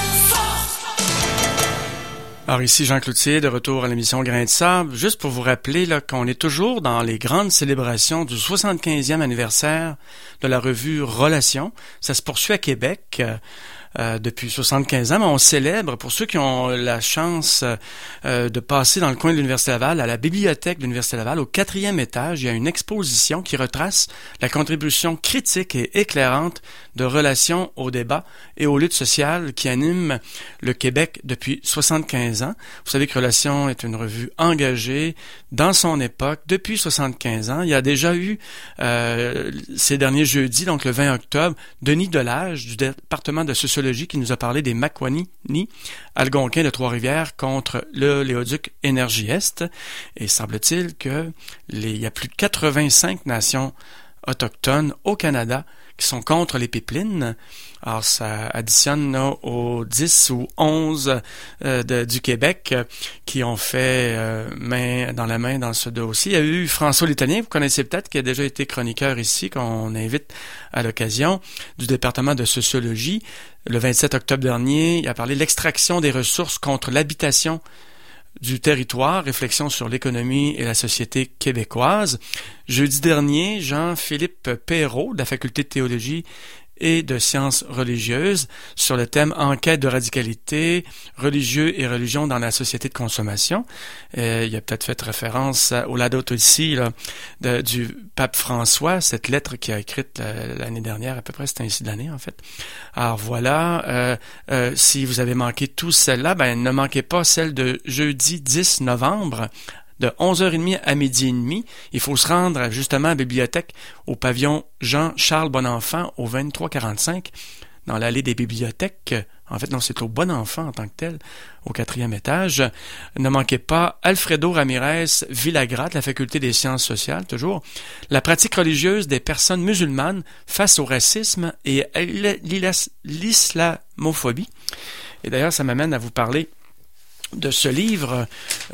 Alors ici Jean Cloutier, de retour à l'émission Grain de sable, juste pour vous rappeler là, qu'on est toujours dans les grandes célébrations du 75e anniversaire de la revue Relations. Ça se poursuit à Québec depuis 75 ans, mais on célèbre, pour ceux qui ont la chance de passer dans le coin de l'Université Laval, à la bibliothèque de l'Université Laval, au 4e étage, il y a une exposition qui retrace la contribution critique et éclairante de Relations au débat et aux luttes sociales qui animent le Québec depuis 75 ans. Vous savez que Relations est une revue engagée dans son époque depuis 75 ans. Il y a déjà eu ces derniers jeudis, donc le 20 octobre, Denis Delage du département de sociologie qui nous a parlé des Makwanis algonquins de Trois-Rivières contre le Léoduc Énergie-Est. Et semble-t-il que il y a plus de 85 nations autochtones au Canada qui sont contre les pipelines. Alors, ça additionne là, aux 10 ou 11 du Québec qui ont fait main dans la main dans ce dossier. Il y a eu François Létonien, vous connaissez peut-être, qui a déjà été chroniqueur ici, qu'on invite à l'occasion, du département de sociologie. Le 27 octobre dernier, il a parlé de l'extraction des ressources contre l'habitation du territoire, réflexion sur l'économie et la société québécoise. Jeudi dernier, Jean-Philippe Perrault, de la Faculté de théologie et de sciences religieuses, sur le thème enquête de radicalité, religieux et religion dans la société de consommation. Il a peut-être fait référence au Laudato Si du pape François, cette lettre qu'il a écrite l'année dernière, à peu près, c'était ainsi de l'année en fait. Alors voilà, si vous avez manqué tout celle-là, ne manquez pas celle de jeudi 10 novembre, de 11h30 à midi et demi. Il faut se rendre justement à la bibliothèque au pavillon Jean-Charles Bonenfant au 2345 dans l'allée des bibliothèques. En fait, non, c'est au Bonenfant en tant que tel, au 4e étage. Ne manquez pas Alfredo Ramirez Villagra de la Faculté des sciences sociales, toujours. La pratique religieuse des personnes musulmanes face au racisme et à l'islamophobie. Et d'ailleurs, ça m'amène à vous parler de ce livre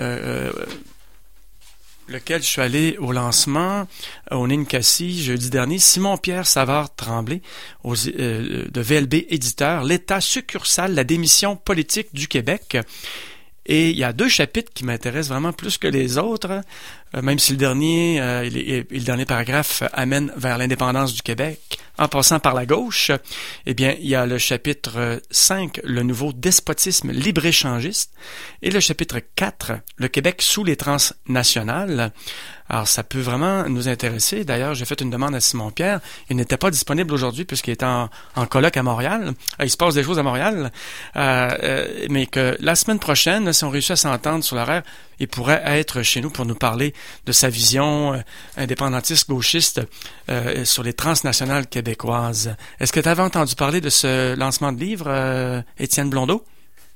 lequel je suis allé au lancement au Ninkasi jeudi dernier, Simon-Pierre Savard-Tremblay de VLB Éditeur, l'État succursale, la démission politique du Québec. Et il y a 2 chapitres qui m'intéressent vraiment plus que les autres, même si le dernier paragraphe amène vers l'indépendance du Québec, en passant par la gauche. Eh bien, il y a le chapitre 5, le nouveau despotisme libre-échangiste, et le chapitre 4, le Québec sous les transnationales. Alors, ça peut vraiment nous intéresser. D'ailleurs, j'ai fait une demande à Simon-Pierre. Il n'était pas disponible aujourd'hui puisqu'il était en colloque à Montréal. Il se passe des choses à Montréal. Mais que la semaine prochaine, si on réussit à s'entendre sur l'horaire, il pourrait être chez nous pour nous parler de sa vision indépendantiste gauchiste sur les transnationales québécoises. Est-ce que tu avais entendu parler de ce lancement de livre, Étienne Blondeau?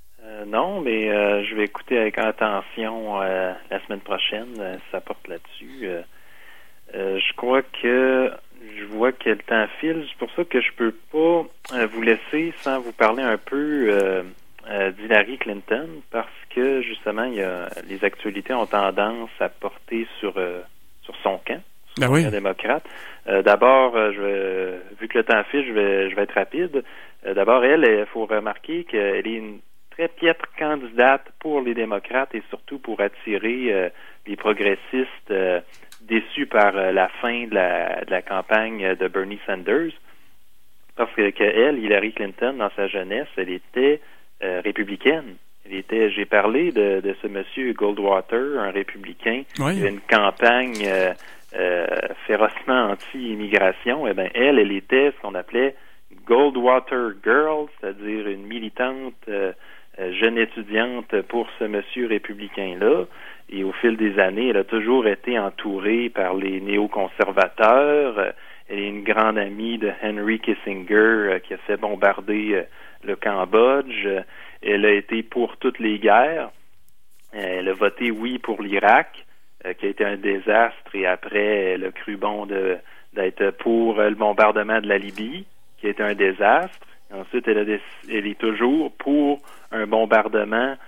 Non, mais je vais écouter avec attention la semaine prochaine, si ça porte là-dessus. Je crois que je vois que le temps file. C'est pour ça que je peux pas vous laisser sans vous parler un peu d'Hillary Clinton, parce que justement, les actualités ont tendance à porter sur son camp, sur son camp démocrate. D'abord, vu que le temps file, je vais être rapide. D'abord, il faut remarquer qu'elle est une très piètre candidate pour les démocrates et surtout pour attirer les progressistes déçus par la fin de la campagne de Bernie Sanders. Parce que elle, Hillary Clinton, dans sa jeunesse, elle était républicaine. J'ai parlé de ce monsieur Goldwater, un républicain, qui avait une campagne férocement anti-immigration. Eh bien, elle était ce qu'on appelait Goldwater Girl, c'est-à-dire une militante jeune étudiante pour ce monsieur républicain-là. Et au fil des années, elle a toujours été entourée par les néoconservateurs. Elle est une grande amie de Henry Kissinger qui a fait bombarder le Cambodge. Elle a été pour toutes les guerres. Elle a voté oui pour l'Irak, qui a été un désastre, et après, elle a cru bon d'être pour le bombardement de la Libye, qui a été un désastre. Ensuite, elle est toujours pour un bombardement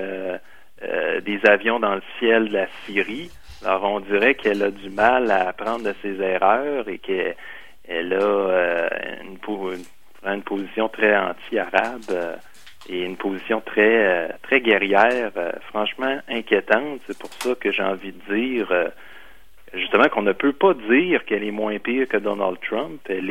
des avions dans le ciel de la Syrie. Alors, on dirait qu'elle a du mal à apprendre de ses erreurs et qu'elle a une position très anti-arabe et une position très très guerrière, franchement inquiétante. C'est pour ça que j'ai envie de dire justement qu'on ne peut pas dire qu'elle est moins pire que Donald Trump. Elle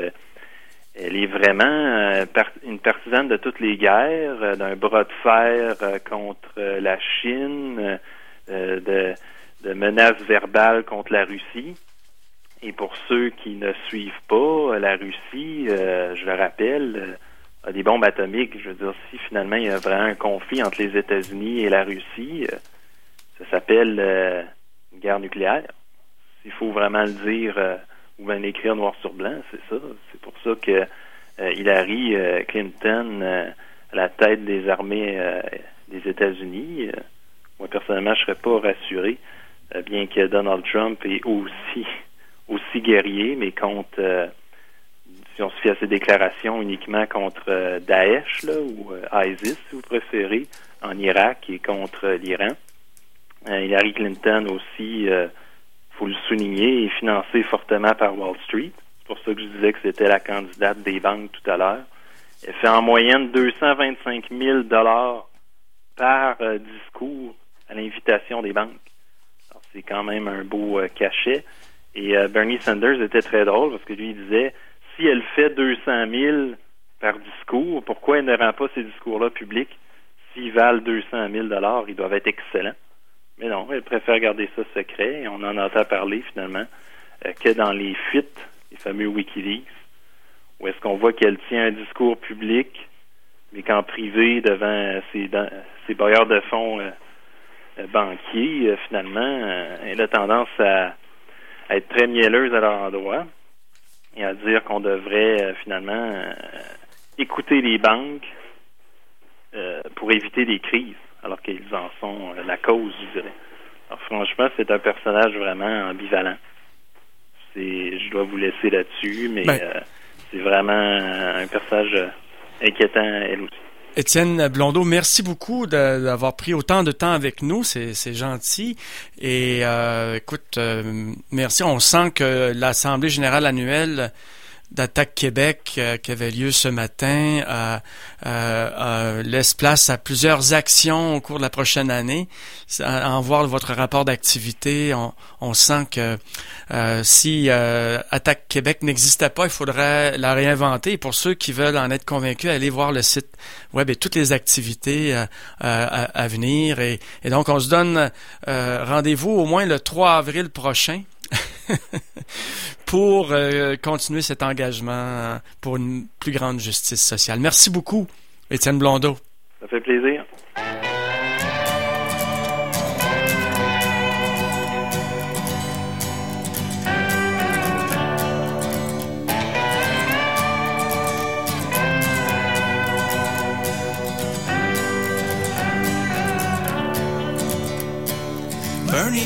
est vraiment une partisane de toutes les guerres, d'un bras de fer contre la Chine, de menaces verbales contre la Russie. Et pour ceux qui ne suivent pas, la Russie, je le rappelle, a des bombes atomiques. Je veux dire, si finalement il y a vraiment un conflit entre les États-Unis et la Russie, ça s'appelle une guerre nucléaire. S'il faut vraiment le dire ou bien l'écrire noir sur blanc, c'est ça. C'est pour ça que Hillary Clinton, à la tête des armées des États-Unis, moi personnellement, je serais pas rassuré, bien que Donald Trump est aussi guerrier, mais contre, si on se fie à ses déclarations, uniquement contre Daesh, là, ou ISIS, si vous préférez, en Irak, et contre l'Iran. Hillary Clinton aussi, faut le souligner, est financée fortement par Wall Street. C'est pour ça que je disais que c'était la candidate des banques tout à l'heure. Elle fait en moyenne 225 000 $ par discours à l'invitation des banques. Alors, c'est quand même un beau cachet. Et Bernie Sanders était très drôle parce que lui, il disait, si elle fait 200 000 par discours, pourquoi elle ne rend pas ces discours-là publics? S'ils valent 200 000 $, ils doivent être excellents. Mais non, elle préfère garder ça secret, et on en entend parler finalement que dans les fuites, les fameux WikiLeaks, où est-ce qu'on voit qu'elle tient un discours public, mais qu'en privé, devant ses bailleurs de fonds banquiers, finalement, elle a tendance à être très mielleuse à leur endroit et à dire qu'on devrait finalement écouter les banques pour éviter des crises, alors qu'ils en sont la cause, je dirais. Alors franchement, c'est un personnage vraiment ambivalent. Je dois vous laisser là-dessus, mais c'est vraiment un personnage inquiétant, elle aussi. Étienne Blondeau, merci beaucoup d'avoir pris autant de temps avec nous, c'est gentil. Et écoute, merci. On sent que l'Assemblée générale annuelle d'Attaque Québec qui avait lieu ce matin laisse place à plusieurs actions au cours de la prochaine année. À en voir votre rapport d'activité, on sent que si Attaque Québec n'existait pas, il faudrait la réinventer. Et pour ceux qui veulent en être convaincus, allez voir le site web et toutes les activités à venir. Et donc, on se donne rendez-vous au moins le 3 avril prochain pour continuer cet engagement pour une plus grande justice sociale. Merci beaucoup, Étienne Blondeau. Ça fait plaisir.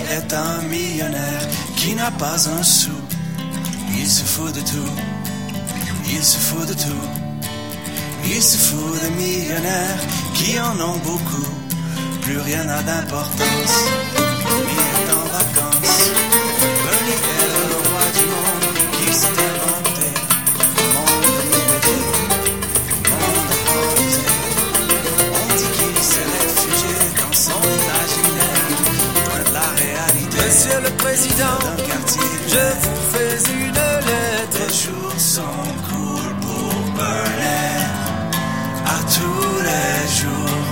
est un millionnaire qui n'a pas un sou. Il se fout de tout, il se fout de tout. Il se fout des millionnaires qui en ont beaucoup. Plus rien n'a d'importance, il est en vacances. Bernie est le roi du monde qui s'est inventé. Le monde mélodé, le monde improvisé. On dit qu'il s'est réfugié dans son imaginaire, loin de la réalité. Monsieur le Président, je vous fais une lettre. Les jours sont cool pour Bernie, à tous les jours.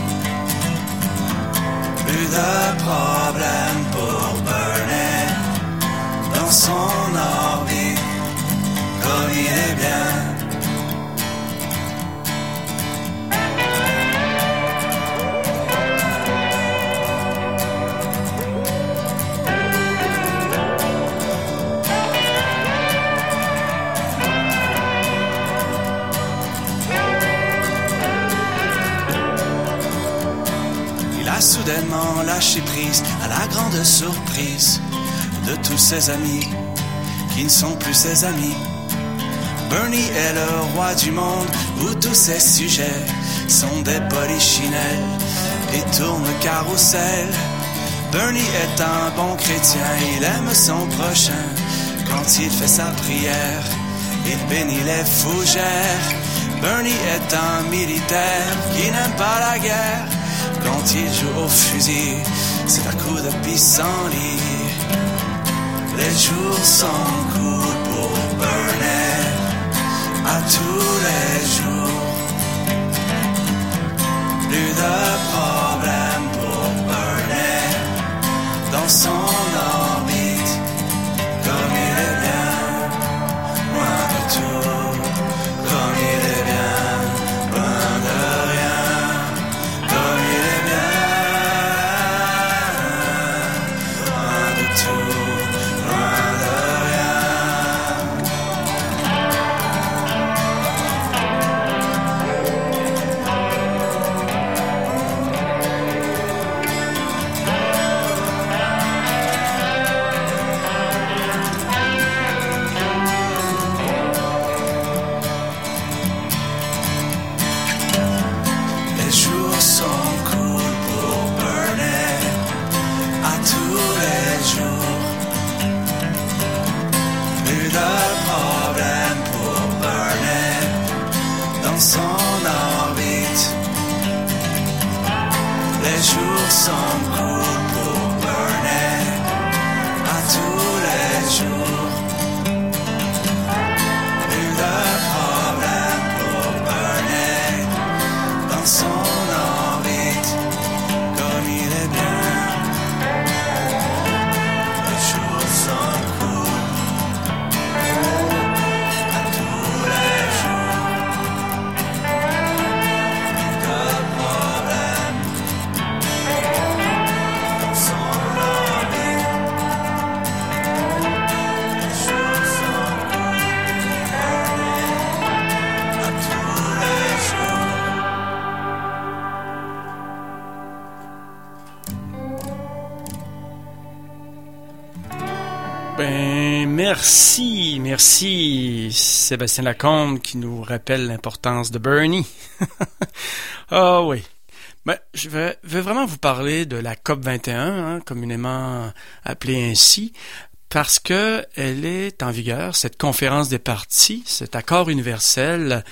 Plus de problème pour Bernie, dans son orbite, comme il est bien. Soudainement lâché prise à la grande surprise de tous ses amis qui ne sont plus ses amis. Bernie est le roi du monde où tous ses sujets sont des polichinelles et tournent carrousel. Bernie est un bon chrétien, il aime son prochain. Quand il fait sa prière, il bénit les fougères. Bernie est un militaire qui n'aime pas la guerre. Quand il joue au fusil, c'est un coup de pissenlit. Les jours sont cool pour Bernie, à tous les jours. Plus de problème pour Bernie, dans son orbite, comme il est bien, loin de tout, comme il est bien, loin de rien. Merci Sébastien Lacombe qui nous rappelle l'importance de Bernie. Ah oui. Ben, je vais vraiment vous parler de la COP 21, communément appelée ainsi, parce que elle est en vigueur. Cette conférence des parties, cet accord universel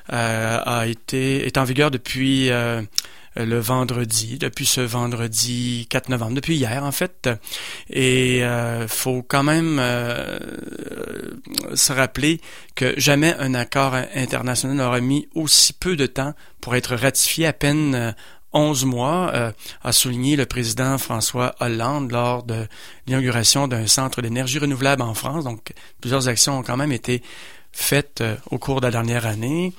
est en vigueur depuis le vendredi, depuis ce vendredi 4 novembre, depuis hier en fait. Et faut quand même se rappeler que jamais un accord international n'aura mis aussi peu de temps pour être ratifié, à peine 11 mois, a souligné le président François Hollande lors de l'inauguration d'un centre d'énergie renouvelable en France. Donc, plusieurs actions ont quand même été faites au cours de la dernière année.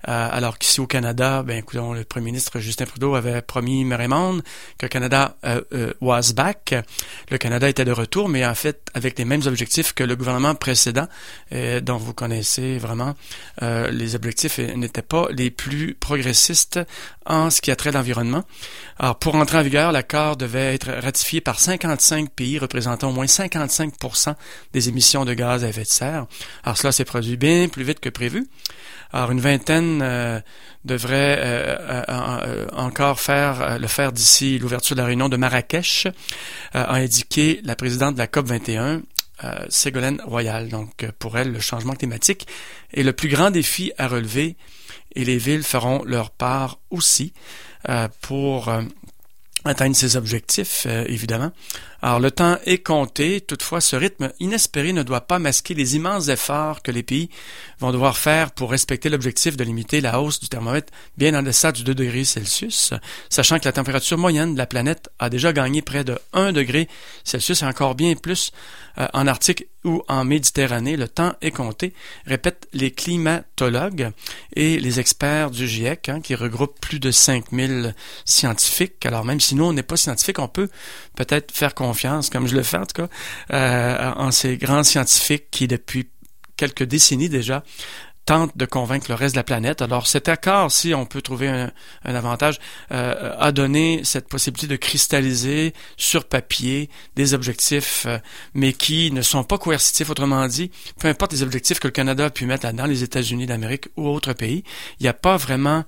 alors qu'ici au Canada, écoutons, le premier ministre Justin Trudeau avait promis Raymond que le Canada was back. Le Canada était de retour, mais en fait avec les mêmes objectifs que le gouvernement précédent, dont vous connaissez vraiment. Les objectifs n'étaient pas les plus progressistes en ce qui a trait à l'environnement. Alors, pour entrer en vigueur, l'accord devait être ratifié par 55 pays représentant au moins 55% des émissions de gaz à effet de serre. Alors, cela s'est produit bien plus vite que prévu. Alors, une vingtaine devrait encore le faire d'ici l'ouverture de la réunion de Marrakech, a indiqué la présidente de la COP 21, Ségolène Royal. Donc, pour elle, le changement climatique est le plus grand défi à relever et les villes feront leur part aussi pour atteindre ces objectifs, évidemment. Alors, le temps est compté. Toutefois, ce rythme inespéré ne doit pas masquer les immenses efforts que les pays vont devoir faire pour respecter l'objectif de limiter la hausse du thermomètre bien en deçà du 2 degrés Celsius, sachant que la température moyenne de la planète a déjà gagné près de 1 degré Celsius et encore bien plus en Arctique ou en Méditerranée. Le temps est compté, répètent les climatologues et les experts du GIEC, qui regroupent plus de 5000 scientifiques. Alors, même si nous, on n'est pas scientifiques, on peut peut-être faire confiance, comme je le fais en tout cas, en ces grands scientifiques qui, depuis quelques décennies déjà, tentent de convaincre le reste de la planète. Alors, cet accord, si on peut trouver un avantage, a donné cette possibilité de cristalliser sur papier des objectifs, mais qui ne sont pas coercitifs. Autrement dit, peu importe les objectifs que le Canada a pu mettre là-dedans, les États-Unis d'Amérique ou autres pays, il n'y a pas vraiment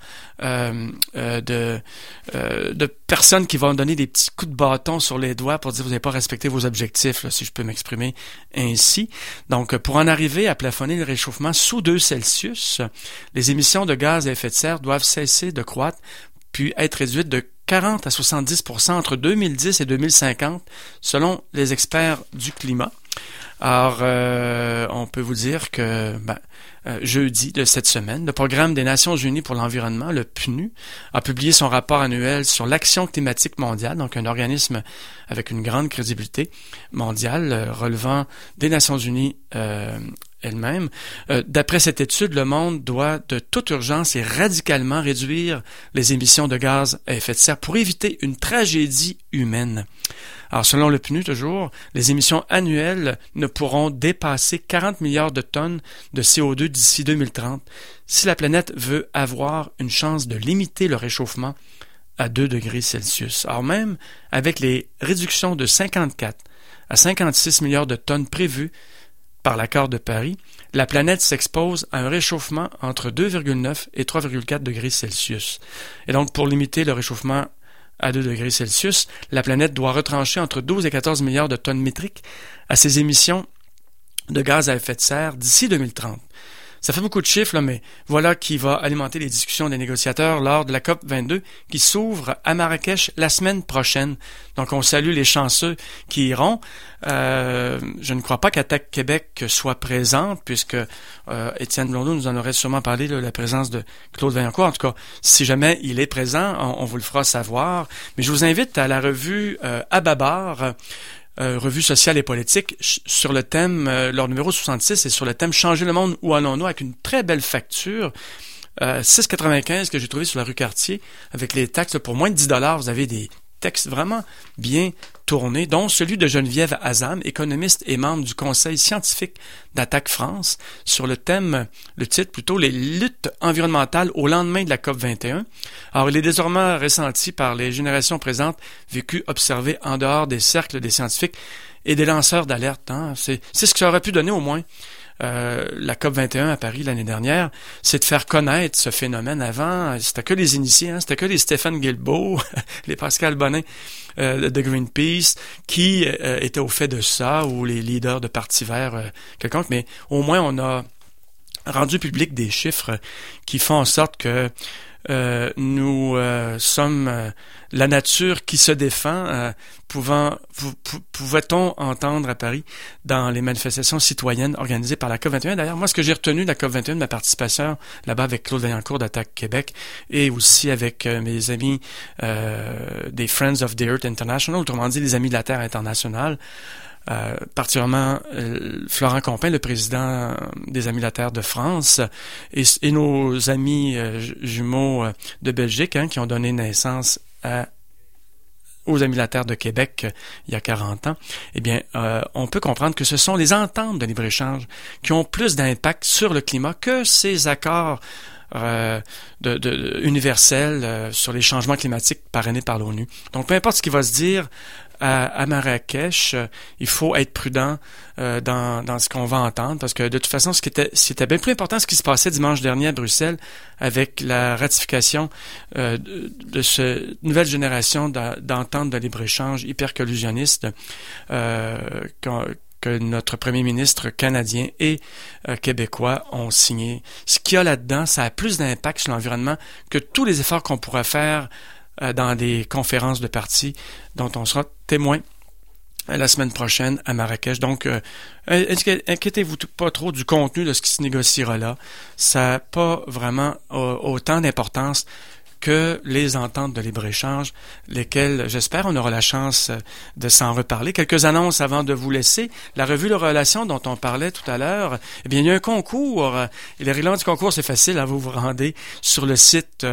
de personnes qui vont donner des petits coups de bâton sur les doigts pour dire vous n'avez pas respecté vos objectifs, là, si je peux m'exprimer ainsi. Donc, pour en arriver à plafonner le réchauffement sous 2 Celsius, les émissions de gaz à effet de serre doivent cesser de croître puis être réduites de 40 à 70% entre 2010 et 2050, selon les experts du climat. Alors, on peut vous dire que jeudi de cette semaine, le Programme des Nations Unies pour l'environnement, le PNU, a publié son rapport annuel sur l'action climatique mondiale, donc un organisme avec une grande crédibilité mondiale, relevant des Nations Unies elle-même. D'après cette étude, le monde doit de toute urgence et radicalement réduire les émissions de gaz à effet de serre pour éviter une tragédie humaine. Alors, selon le PNU, toujours, les émissions annuelles ne pourront dépasser 40 milliards de tonnes de CO2 d'ici 2030 si la planète veut avoir une chance de limiter le réchauffement à 2 degrés Celsius. Alors, même avec les réductions de 54 à 56 milliards de tonnes prévues par l'accord de Paris, la planète s'expose à un réchauffement entre 2,9 et 3,4 degrés Celsius. Et donc, pour limiter le réchauffement à 2 degrés Celsius, la planète doit retrancher entre 12 et 14 milliards de tonnes métriques à ses émissions de gaz à effet de serre d'ici 2030. Ça fait beaucoup de chiffres, là, mais voilà qui va alimenter les discussions des négociateurs lors de la COP 22 qui s'ouvre à Marrakech la semaine prochaine. Donc, on salue les chanceux qui iront. Je ne crois pas qu'Attaque Québec soit présente, puisque Étienne Blondeau nous en aurait sûrement parlé, là, la présence de Claude Vaillancourt. En tout cas, si jamais il est présent, on vous le fera savoir. Mais je vous invite à la revue à Babar, revue sociale et politique, sur le thème, leur numéro 66, et sur le thème « Changer le monde, où allons-nous ?» avec une très belle facture, 6,95 que j'ai trouvé sur la rue Cartier, avec les taxes, pour moins de 10$, vous avez des textes vraiment bien tournés, dont celui de Geneviève Azam, économiste et membre du conseil scientifique d'Attaque France, sur le thème, le titre plutôt, « Les luttes environnementales au lendemain de la COP 21 ». Alors, il est désormais ressenti par les générations présentes, vécues, observées en dehors des cercles des scientifiques et des lanceurs d'alerte. C'est ce que ça aurait pu donner au moins la COP 21 à Paris l'année dernière, c'est de faire connaître ce phénomène. Avant, c'était que les initiés, c'était que les Stéphane Guilbeault, les Pascal Bonin de Greenpeace qui étaient au fait de ça, ou les leaders de Parti vert quelconque, mais au moins on a rendu public des chiffres qui font en sorte que nous sommes la nature qui se défend. Pouvait-on entendre à Paris dans les manifestations citoyennes organisées par la COP21? D'ailleurs, moi, ce que j'ai retenu de la COP21, de ma participation là-bas avec Claude Vaillancourt d'Attaque Québec et aussi avec mes amis des Friends of the Earth International, autrement dit les Amis de la Terre Internationale, particulièrement Florent Compin, le président des Amis de la Terre de France, et nos amis jumeaux de Belgique, qui ont donné naissance aux Amis de la Terre de Québec il y a 40 ans, eh bien, on peut comprendre que ce sont les ententes de libre-échange qui ont plus d'impact sur le climat que ces accords universels sur les changements climatiques parrainés par l'ONU. Donc, peu importe ce qui va se dire à Marrakech, il faut être prudent dans ce qu'on va entendre, parce que de toute façon, c'était bien plus important ce qui se passait dimanche dernier à Bruxelles avec la ratification de cette nouvelle génération d'ententes de libre-échange hyper-collusionnistes que notre premier ministre canadien et québécois ont signé. Ce qu'il y a là-dedans, ça a plus d'impact sur l'environnement que tous les efforts qu'on pourrait faire dans des conférences de partis dont on sera témoin la semaine prochaine à Marrakech. Donc, inquiétez-vous pas trop du contenu de ce qui se négociera là. Ça n'a pas vraiment autant d'importance que les ententes de libre-échange, lesquelles, j'espère, on aura la chance de s'en reparler. Quelques annonces avant de vous laisser. La revue de relations dont on parlait tout à l'heure, eh bien, il y a un concours. Et les règlements du concours, c'est facile. Vous vous rendez sur le site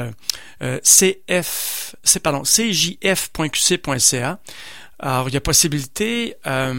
cjf.qc.ca. Alors, il y a possibilité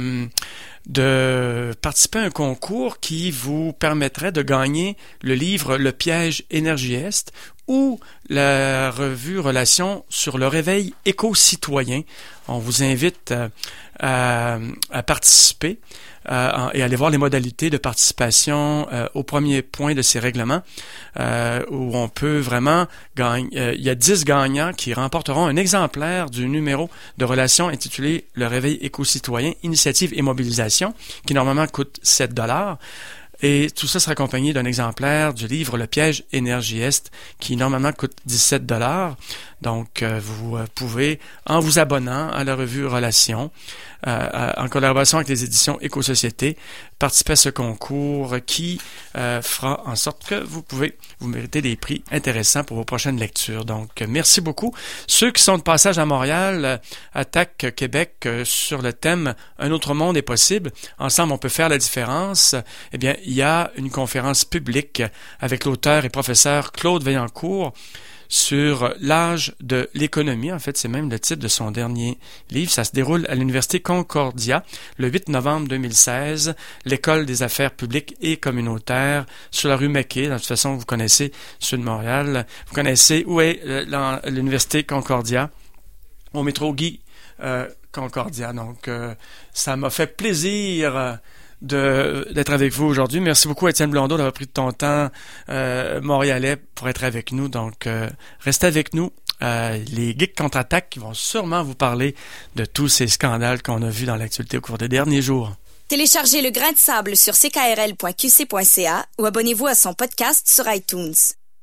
de participer à un concours qui vous permettrait de gagner le livre Le piège Énergie-Est ou la revue Relations sur le réveil éco-citoyen. On vous invite à participer et aller voir les modalités de participation au premier point de ces règlements où on peut vraiment gagner. Il y a 10 gagnants qui remporteront un exemplaire du numéro de Relations intitulé Le réveil éco-citoyen, initiative et mobilisation, qui normalement coûte 7$. Et tout ça sera accompagné d'un exemplaire du livre Le piège Énergie-Est, qui normalement coûte 17$. Donc, vous pouvez, en vous abonnant à la revue Relations, en collaboration avec les éditions Éco-Société, participer à ce concours qui fera en sorte que vous méritez des prix intéressants pour vos prochaines lectures. Donc, merci beaucoup. Ceux qui sont de passage à Montréal, Attaque Québec sur le thème « Un autre monde est possible. Ensemble, on peut faire la différence », eh bien, il y a une conférence publique avec l'auteur et professeur Claude Vaillancourt sur l'âge de l'économie. En fait, c'est même le titre de son dernier livre. Ça se déroule à l'Université Concordia le 8 novembre 2016, l'École des affaires publiques et communautaires sur la rue McKay. De toute façon, vous connaissez ceux de Montréal. Vous connaissez où est l'Université Concordia? Au métro Guy Concordia. Donc, ça m'a fait plaisir d'être avec vous aujourd'hui. Merci beaucoup, Étienne Blondeau, d'avoir pris de ton temps montréalais pour être avec nous. Donc, restez avec nous. Les Geeks contre-attaque qui vont sûrement vous parler de tous ces scandales qu'on a vus dans l'actualité au cours des derniers jours. Téléchargez Le Grain de Sable sur ckrl.qc.ca ou abonnez-vous à son podcast sur iTunes.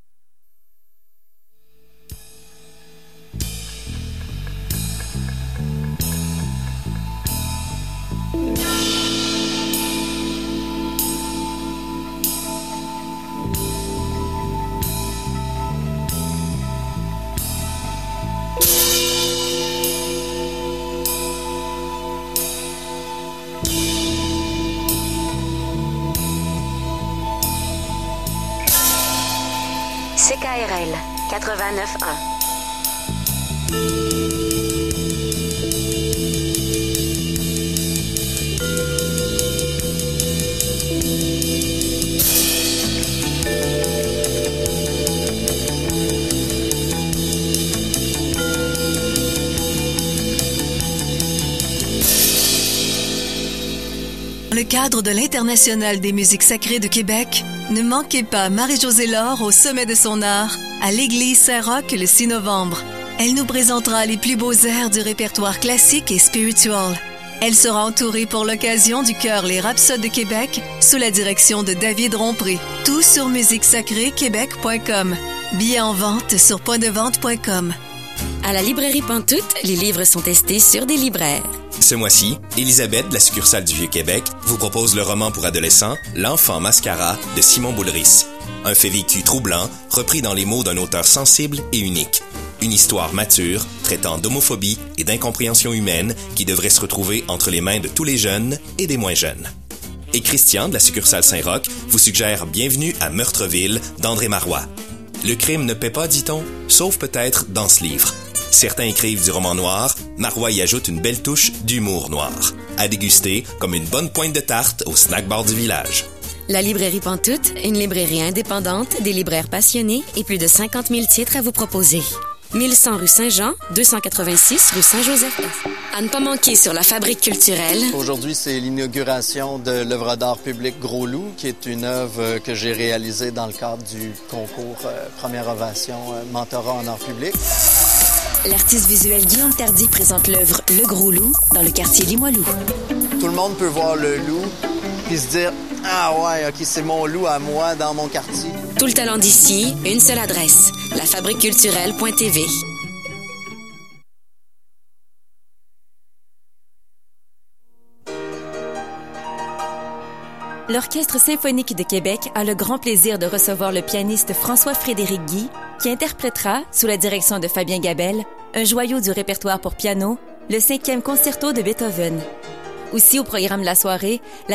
CKRL 89.1. Dans le cadre de l'International des musiques sacrées de Québec, ne manquez pas Marie-Josée Laure au sommet de son art à l'église Saint-Roch le 6 novembre. Elle nous présentera les plus beaux airs du répertoire classique et spiritual. Elle sera entourée pour l'occasion du chœur Les Rhapsodes de Québec sous la direction de David Rompré. Tout sur musiquesacréesquebec.com. Billets en vente sur pointdevente.com. À la librairie Pantoute, les livres sont testés sur des libraires. Ce mois-ci, Elisabeth de la succursale du Vieux-Québec vous propose le roman pour adolescents L'enfant mascara de Simon Boulris. Un fait vécu troublant, repris dans les mots d'un auteur sensible et unique. Une histoire mature, traitant d'homophobie et d'incompréhension humaine qui devrait se retrouver entre les mains de tous les jeunes et des moins jeunes. Et Christian, de la succursale Saint-Roch, vous suggère Bienvenue à Meurtreville d'André Marois. Le crime ne paie pas, dit-on, sauf peut-être dans ce livre. Certains écrivent du roman noir, Marois y ajoute une belle touche d'humour noir. À déguster comme une bonne pointe de tarte au snack bar du village. La librairie Pantoute, une librairie indépendante, des libraires passionnés et plus de 50 000 titres à vous proposer. 1100 rue Saint-Jean, 286 rue Saint-Joseph. À ne pas manquer sur la Fabrique culturelle. Aujourd'hui, c'est l'inauguration de l'œuvre d'art public Gros Loup, qui est une œuvre que j'ai réalisée dans le cadre du concours Première Ovation Mentorat en art public. L'artiste visuel Guillaume Tardy présente l'œuvre Le Gros Loup dans le quartier Limoilou. Tout le monde peut voir le loup puis se dire « Ah ouais, OK, c'est mon loup à moi dans mon quartier. » Tout le talent d'ici, une seule adresse, lafabriqueculturelle.tv. L'Orchestre symphonique de Québec a le grand plaisir de recevoir le pianiste François-Frédéric Guy, qui interprétera, sous la direction de Fabien Gabel, un joyau du répertoire pour piano, le 5e concerto de Beethoven. Aussi au programme de la soirée,